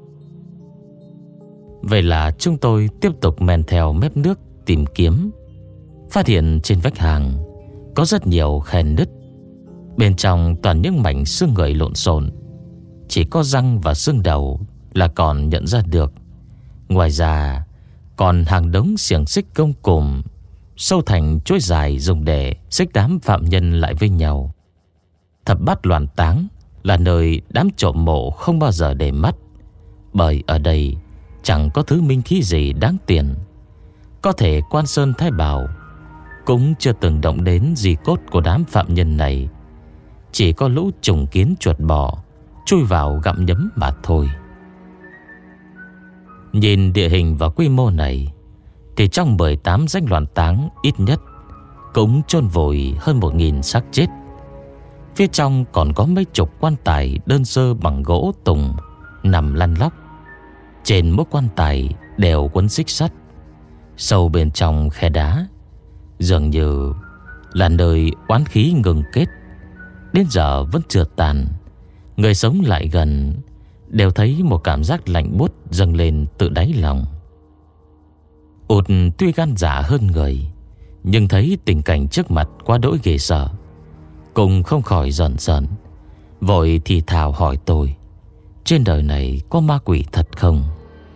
Speaker 1: Vậy là chúng tôi tiếp tục men theo mép nước tìm kiếm. Phát hiện trên vách hang có rất nhiều khe nứt. Bên trong toàn những mảnh xương người lộn xộn, chỉ có răng và xương đầu là còn nhận ra được. Ngoài ra còn hàng đống xiềng xích gông cùm sâu thành chuỗi dài dùng để xích đám phạm nhân lại với nhau. Thập bát loạn táng là nơi đám trộm mộ không bao giờ để mắt, bởi ở đây chẳng có thứ minh khí gì đáng tiền. Có thể Quan Sơn Thái Bảo cũng chưa từng động đến di cốt của đám phạm nhân này, chỉ có lũ trùng kiến chuột bò chui vào gặm nhấm mà thôi. Nhìn địa hình và quy mô này thì trong mười tám danh loạn táng ít nhất cũng chôn vùi hơn một nghìn xác chết. Phía trong còn có mấy chục quan tài đơn sơ bằng gỗ tùng nằm lăn lóc. Trên mỗi quan tài đều quấn xích sắt. Sâu bên trong khe đá dường như là nơi oán khí ngừng kết, đến giờ vẫn chưa tàn. Người sống lại gần đều thấy một cảm giác lạnh buốt dâng lên từ đáy lòng. Ụt tuy gan dạ hơn người, nhưng thấy tình cảnh trước mặt quá đỗi ghê sợ, cũng không khỏi rờn rợn, vội thì thào hỏi tôi, trên đời này có ma quỷ thật không?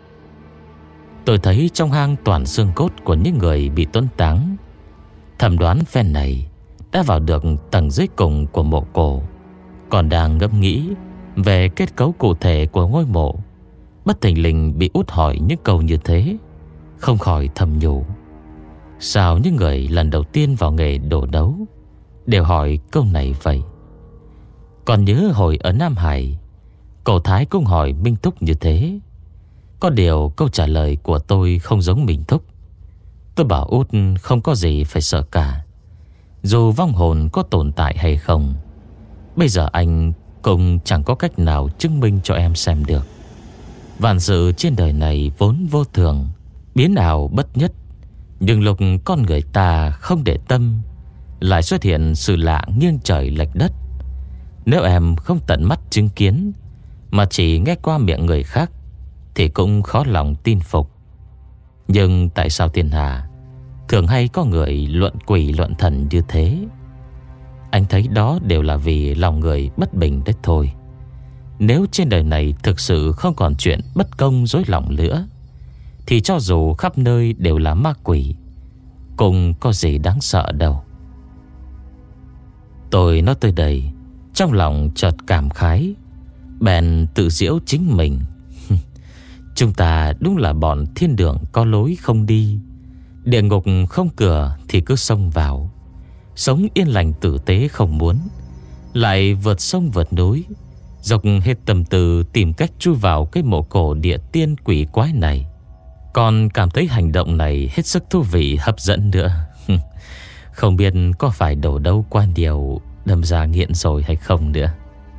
Speaker 1: Tôi thấy trong hang toàn xương cốt của những người bị tuấn táng. Thẩm đoán phen này đã vào được tầng dưới cùng của mộ cổ, còn đang ngẫm nghĩ về kết cấu cụ thể của ngôi mộ, bất thình lình bị Út hỏi những câu như thế, không khỏi thầm nhủ, sao những người lần đầu tiên vào nghề đổ đấu đều hỏi câu này vậy? Còn nhớ hồi ở Nam Hải, cậu Thái cũng hỏi Minh Thúc như thế. Có điều câu trả lời của tôi không giống Minh Thúc. Tôi bảo Út không có gì phải sợ cả, dù vong hồn có tồn tại hay không, bây giờ anh cũng chẳng có cách nào chứng minh cho em xem được. Vạn sự trên đời này vốn vô thường, biến ảo bất nhất, nhưng lúc con người ta không để tâm, lại xuất hiện sự lạ nghiêng trời lệch đất. Nếu em không tận mắt chứng kiến, mà chỉ nghe qua miệng người khác, thì cũng khó lòng tin phục. Nhưng tại sao thiên hạ thường hay có người luận quỷ luận thần như thế? Anh thấy đó đều là vì lòng người bất bình đấy thôi. Nếu trên đời này thực sự không còn chuyện bất công dối lòng nữa, thì cho dù khắp nơi đều là ma quỷ, cũng có gì đáng sợ đâu. Tôi nói tới đây, trong lòng chợt cảm khái. bèn tự giễu chính mình. Chúng ta đúng là bọn thiên đường có lối không đi, địa ngục không cửa thì cứ xông vào. Sống yên lành tử tế không muốn, lại vượt sông vượt núi, dốc hết tâm tư tìm cách chui vào cái mộ cổ địa tiên quỷ quái này. Còn cảm thấy hành động này hết sức thú vị hấp dẫn nữa. Không biết có phải đổ đâu qua điều đâm ra nghiện rồi hay không nữa.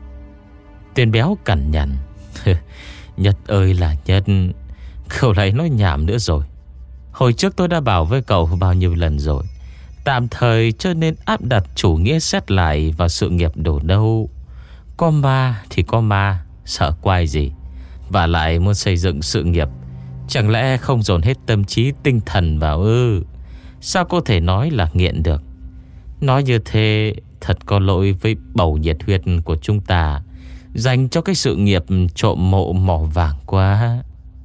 Speaker 1: Tên béo cằn nhằn. Nhất ơi là Nhất, cậu lại nói nhảm nữa rồi. Hồi trước tôi đã bảo với cậu bao nhiêu lần rồi, tạm thời cho nên áp đặt chủ nghĩa xét lại vào sự nghiệp đổ đâu. Có ma thì có ma, sợ quái gì. Và lại muốn xây dựng sự nghiệp, chẳng lẽ không dồn hết tâm trí tinh thần vào ư? Sao có thể nói là nghiện được? Nói như thế thật có lỗi với bầu nhiệt huyết của chúng ta dành cho cái sự nghiệp trộm mộ mỏ vàng quá.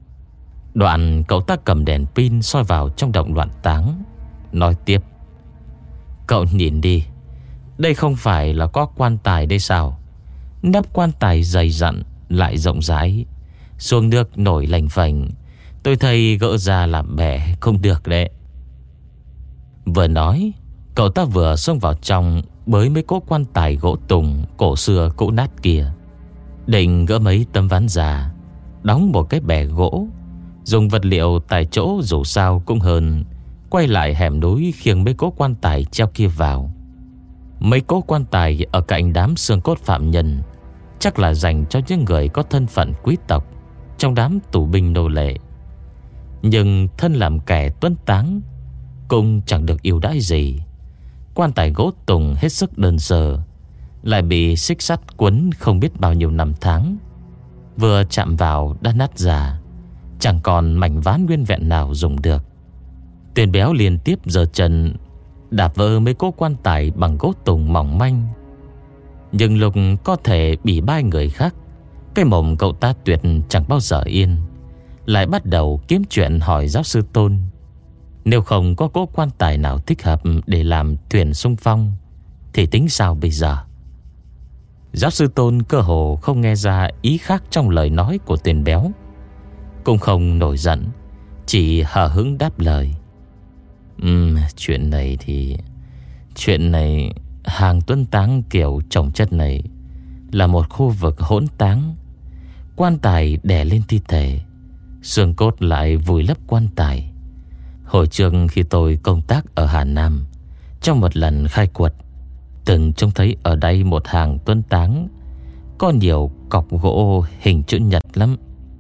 Speaker 1: Đoạn cậu ta cầm đèn pin soi vào trong động loạn táng, nói tiếp: Cậu nhìn đi, đây không phải là có quan tài đây sao? Nắp quan tài dày dặn lại rộng rãi, xuống nước nổi lành phành, tôi thấy gỡ ra làm bẻ không được đấy. Vừa nói, cậu ta vừa xông vào trong bới mấy cỗ quan tài gỗ tùng cổ xưa cũ nát kia, định gỡ mấy tấm ván già, đóng một cái bè gỗ, dùng vật liệu tại chỗ dù sao cũng hơn quay lại hẻm núi khiêng mấy cỗ quan tài treo kia vào. Mấy cỗ quan tài ở cạnh đám xương cốt phạm nhân chắc là dành cho những người có thân phận quý tộc trong đám tù binh nô lệ. Nhưng thân làm kẻ tuấn táng cũng chẳng được ưu đãi gì. Quan tài gỗ tùng hết sức đơn sơ, lại bị xích sắt quấn không biết bao nhiêu năm tháng, vừa chạm vào đã nát ra, chẳng còn mảnh ván nguyên vẹn nào dùng được. Tên béo liên tiếp giơ chân đạp vỡ mấy cỗ quan tài bằng gỗ tùng mỏng manh. Nhưng lúc có thể bị bai người khác, cái mồm cậu ta tuyệt chẳng bao giờ yên, lại bắt đầu kiếm chuyện hỏi giáo sư Tôn. Nếu không có cỗ quan tài nào thích hợp để làm thuyền xung phong thì tính sao bây giờ? Giáo sư Tôn cơ hồ không nghe ra ý khác trong lời nói của tên béo, cũng không nổi giận, chỉ hờ hững đáp lời: Ừm, chuyện này thì Chuyện này hàng tuấn táng kiểu trồng chất này là một khu vực hỗn táng. Quan tài đè lên thi thể, xương cốt lại vùi lấp quan tài. Hồi trước khi tôi công tác ở Hà Nam, trong một lần khai quật, từng trông thấy ở đây một hàng tuấn táng có nhiều cọc gỗ hình chữ nhật lắm.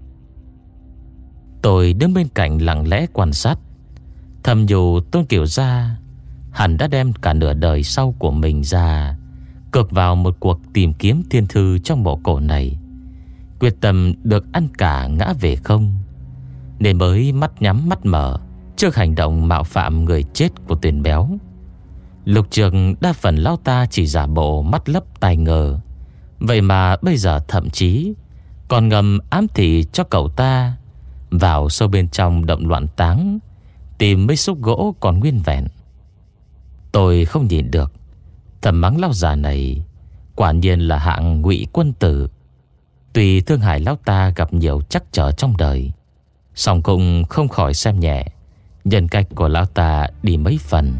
Speaker 1: Tôi đứng bên cạnh lặng lẽ quan sát, thầm nhủ Tôn Kiều Gia hẳn đã đem cả nửa đời sau của mình ra cược vào một cuộc tìm kiếm thiên thư trong mộ cổ này, quyết tâm được ăn cả ngã về không, nên mới mắt nhắm mắt mở trước hành động mạo phạm người chết của tên béo. Lục trường đa phần lão ta chỉ giả bộ mắt lấp tai ngờ, vậy mà bây giờ thậm chí còn ngầm ám thị cho cậu ta vào sâu bên trong động loạn táng tìm mấy xúc gỗ còn nguyên vẹn. Tôi không nhìn được, thầm mắng lão già này quả nhiên là hạng ngụy quân tử. Tuy Thương Hải lão ta gặp nhiều trắc trở trong đời, song cũng không khỏi xem nhẹ nhân cách của lão ta đi mấy phần.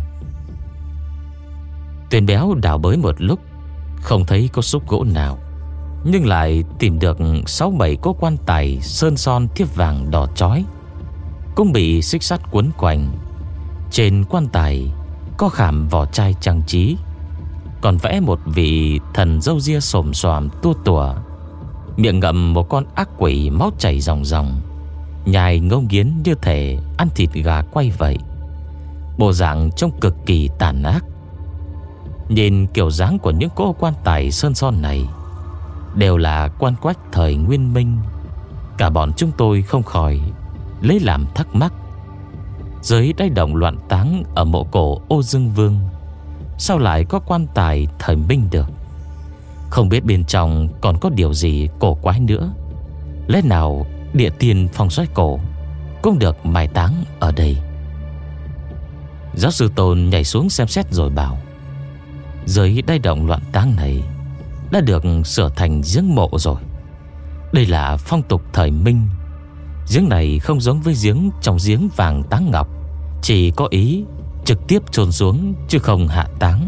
Speaker 1: Tên béo đào bới một lúc không thấy có xúc gỗ nào, nhưng lại tìm được sáu bảy cỗ quan tài sơn son thiếp vàng đỏ chói, cũng bị xích sắt quấn quanh. Trên quan tài có khảm vỏ chai trang trí, còn vẽ một vị thần râu ria xồm xoàm tua tủa, miệng ngậm một con ác quỷ máu chảy ròng ròng, nhai ngấu nghiến như thể ăn thịt gà quay vậy. Bộ dạng trông cực kỳ tàn ác. Nhìn kiểu dáng của những cỗ quan tài sơn son này đều là quan quách thời Nguyên Minh, cả bọn chúng tôi không khỏi lấy làm thắc mắc. Dưới đáy động loạn táng ở mộ cổ Ô Dương Vương, sao lại có quan tài thời Minh được? Không biết bên trong còn có điều gì cổ quái nữa. Lẽ nào địa tiên phong xoáy cổ cũng được mai táng ở đây? Giáo sư Tôn nhảy xuống xem xét rồi bảo: dưới đáy động loạn táng này đã được sửa thành giếng mộ rồi. Đây là phong tục thời Minh. Giếng này không giống với giếng trong giếng vàng táng ngọc, chỉ có ý trực tiếp chôn xuống chứ không hạ táng.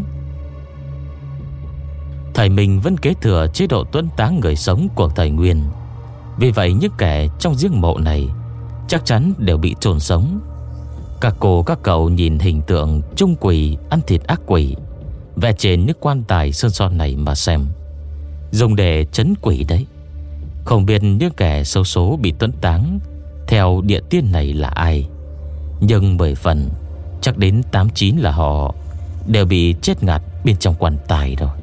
Speaker 1: Thời Minh vẫn kế thừa chế độ tuẫn táng người sống của thời Nguyên. Vì vậy những kẻ trong giếng mộ này chắc chắn đều bị chôn sống. Các cô các cậu nhìn hình tượng trung quỷ ăn thịt ác quỷ vẽ trên những quan tài sơn son này mà xem, dùng để trấn quỷ đấy. Không biết những kẻ xấu số bị tuẫn táng theo địa tiên này là ai, nhưng mười phần chắc đến tám chín là họ đều bị chết ngạt bên trong quan tài rồi.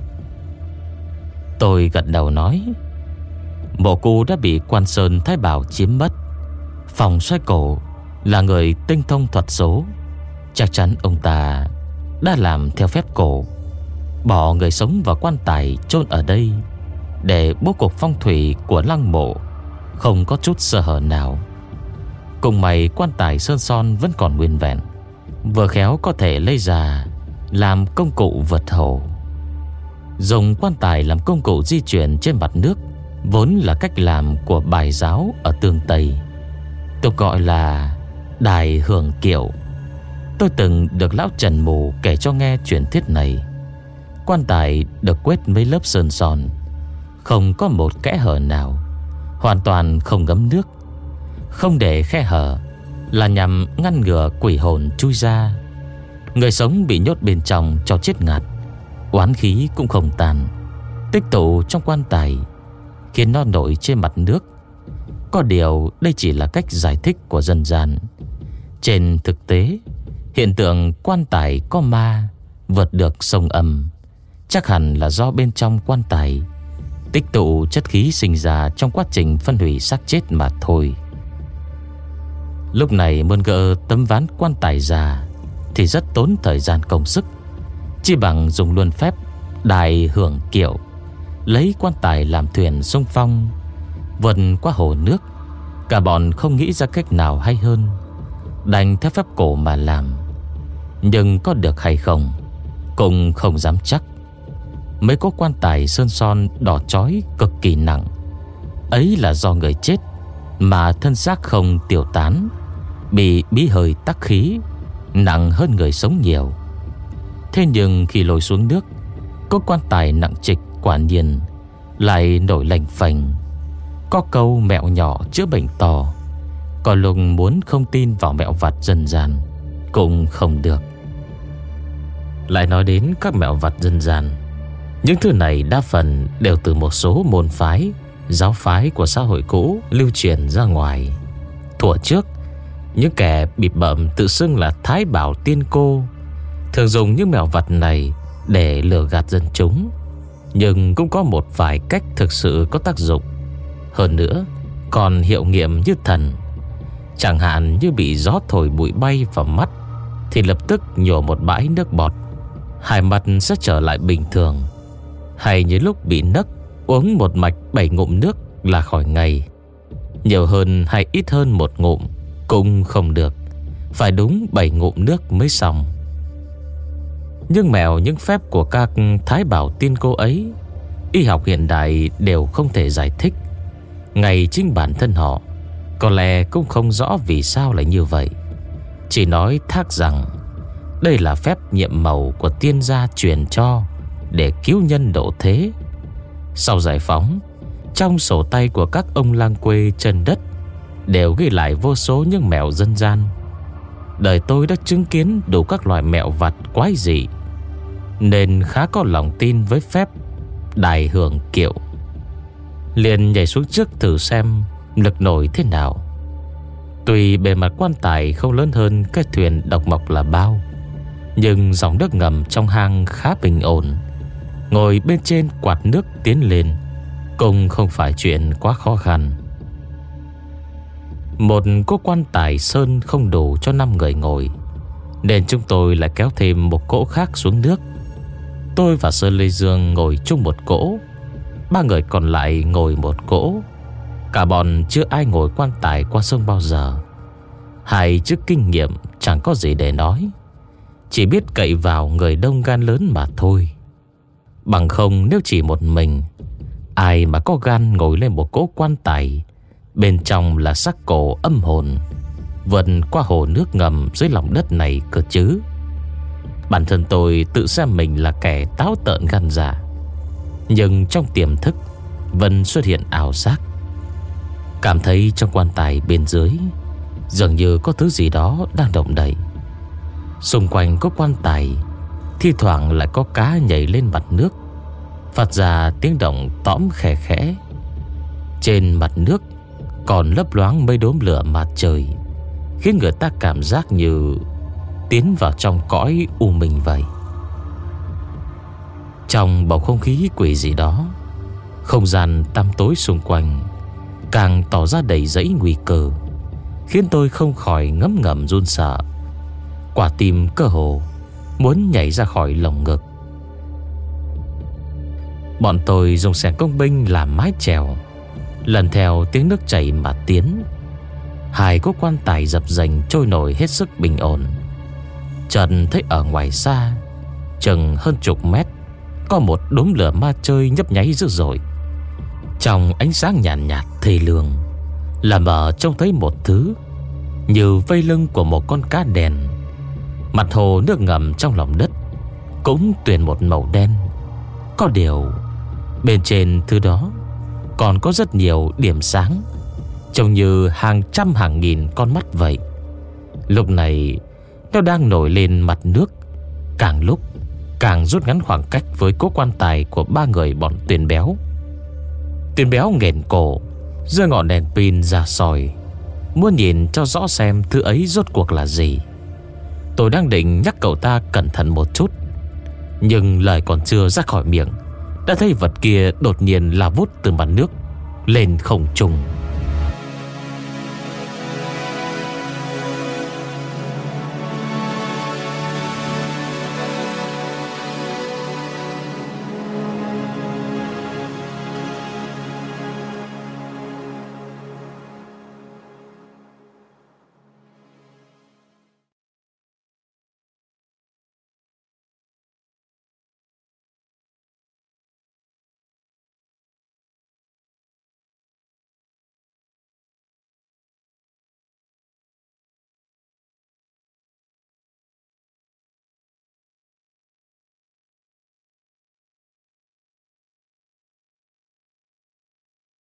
Speaker 1: Tôi gật đầu nói, mộ cu đã bị Quan Sơn Thái Bảo chiếm mất. Phòng xoay cổ là người tinh thông thuật số, chắc chắn ông ta đã làm theo phép cổ, bỏ người sống vào quan tài chôn ở đây để bố cục phong thủy của lăng mộ không có chút sơ hở nào. Cùng mày quan tài sơn son vẫn còn nguyên vẹn, vừa khéo có thể lấy ra làm công cụ vượt hồ. Dùng quan tài làm công cụ di chuyển trên mặt nước vốn là cách làm của bài giáo ở tương Tây, tục gọi là đài hưởng kiệu. Tôi từng được lão Trần Mù kể cho nghe truyền thuyết này. Quan tài được quét mấy lớp sơn son, không có một kẽ hở nào, hoàn toàn không ngấm nước. Không để khe hở là nhằm ngăn ngừa quỷ hồn chui ra. Người sống bị nhốt bên trong cho chết ngạt, oán khí cũng không tàn, tích tụ trong quan tài khiến nó nổi trên mặt nước. Có điều đây chỉ là cách giải thích của dân gian. Trên thực tế, hiện tượng quan tài có ma vượt được sông âm chắc hẳn là do bên trong quan tài tích tụ chất khí sinh ra trong quá trình phân hủy xác chết mà thôi. Lúc này muốn gỡ tấm ván quan tài ra thì rất tốn thời gian công sức, chỉ bằng dùng luôn phép đài hưởng kiệu, lấy quan tài làm thuyền xung phong vượt qua hồ nước. Cả bọn không nghĩ ra cách nào hay hơn, đành theo phép cổ mà làm. Nhưng có được hay không cũng không dám chắc. Mấy có quan tài sơn son đỏ chói cực kỳ nặng, ấy là do người chết mà thân xác không tiêu tán, bị bí hơi tắc khí, nặng hơn người sống nhiều. Thế nhưng khi lội xuống nước, có quan tài nặng trịch quả nhiên lại nổi lành phành. Có câu mẹo nhỏ chữa bệnh to, có lúc muốn không tin vào mẹo vặt dân gian cũng không được. Lại nói đến các mẹo vặt dân gian, những thứ này đa phần đều từ một số môn phái, giáo phái của xã hội cũ lưu truyền ra ngoài. Thuở trước, những kẻ bịp bợm tự xưng là Thái Bảo Tiên Cô thường dùng những mẹo vặt này để lừa gạt dân chúng. Nhưng cũng có một vài cách thực sự có tác dụng, hơn nữa còn hiệu nghiệm như thần. Chẳng hạn như bị gió thổi bụi bay vào mắt thì lập tức nhổ một bãi nước bọt, hai mặt sẽ trở lại bình thường. Hay như lúc bị nấc, uống một mạch bảy ngụm nước là khỏi ngay. Nhiều hơn hay ít hơn một ngụm cũng không được, phải đúng bảy ngụm nước mới xong. Nhưng mẹo những phép của các Thái Bảo Tiên Cô ấy, y học hiện đại đều không thể giải thích. Ngay chính bản thân họ có lẽ cũng không rõ vì sao lại như vậy, chỉ nói thác rằng đây là phép nhiệm màu của tiên gia truyền cho để cứu nhân độ thế. Sau giải phóng, trong sổ tay của các ông lang quê chân đất đều ghi lại vô số những mẹo dân gian. Đời tôi đã chứng kiến đủ các loại mẹo vặt quái dị, nên khá có lòng tin với phép đài hưởng kiệu. Liền nhảy xuống trước thử xem lực nổi thế nào. Tuy bề mặt quan tài không lớn hơn cái thuyền độc mộc là bao, nhưng dòng nước ngầm trong hang khá bình ổn. Ngồi bên trên quạt nước tiến lên cũng không phải chuyện quá khó khăn. Một cỗ quan tài sơn không đủ cho năm người ngồi, nên chúng tôi lại kéo thêm một cỗ khác xuống nước. Tôi và Sơn Lê Dương ngồi chung một cỗ, ba người còn lại ngồi một cỗ. Cả bọn chưa ai ngồi quan tài qua sông bao giờ. Hai trước kinh nghiệm chẳng có gì để nói, chỉ biết cậy vào người đông gan lớn mà thôi. Bằng không nếu chỉ một mình, Ai mà có gan ngồi lên một cỗ quan tài, bên trong là xác cổ âm hồn, vượt qua hồ nước ngầm dưới lòng đất này cơ chứ? Bản thân tôi tự xem mình là kẻ táo tợn gan dạ, nhưng trong tiềm thức vẫn xuất hiện ảo giác, cảm thấy trong quan tài bên dưới dường như có thứ gì đó đang động đậy. Xung quanh có quan tài, thi thoảng lại có cá nhảy lên mặt nước, phát ra tiếng động tõm khẽ khẽ. Trên mặt nước còn lấp loáng mấy đốm lửa mặt trời, khiến người ta cảm giác như tiến vào trong cõi u minh vậy. Trong bầu không khí quỷ dị đó, không gian tăm tối xung quanh càng tỏ ra đầy dẫy nguy cơ, khiến tôi không khỏi ngấm ngầm run sợ. Quả tim cơ hồ muốn nhảy ra khỏi lồng ngực. Bọn tôi dùng xẻng công binh làm mái chèo, lần theo tiếng nước chảy mà tiến. Hai cỗ quan tài dập dềnh trôi nổi hết sức bình ổn. Chợt thấy ở ngoài xa, chừng hơn chục mét, có một đốm lửa ma chơi nhấp nháy dữ dội. Trong ánh sáng nhàn nhạt, nhạt thê lương, là mờ trông thấy một thứ như vây lưng của một con cá đèn. Mặt hồ nước ngầm trong lòng đất cũng tuyền một màu đen. Có điều bên trên thứ đó còn có rất nhiều điểm sáng, trông như hàng trăm hàng nghìn con mắt vậy. Lúc này nó đang nổi lên mặt nước, càng lúc càng rút ngắn khoảng cách với cố quan tài của ba người bọn Tuyền Béo. Tuyền Béo nghển cổ, giơ ngọn đèn pin ra soi, muốn nhìn cho rõ xem thứ ấy rốt cuộc là gì. Tôi đang định nhắc cậu ta cẩn thận một chút, nhưng lời còn chưa ra khỏi miệng, đã thấy vật kia đột nhiên lao vút từ mặt nước lên không trung.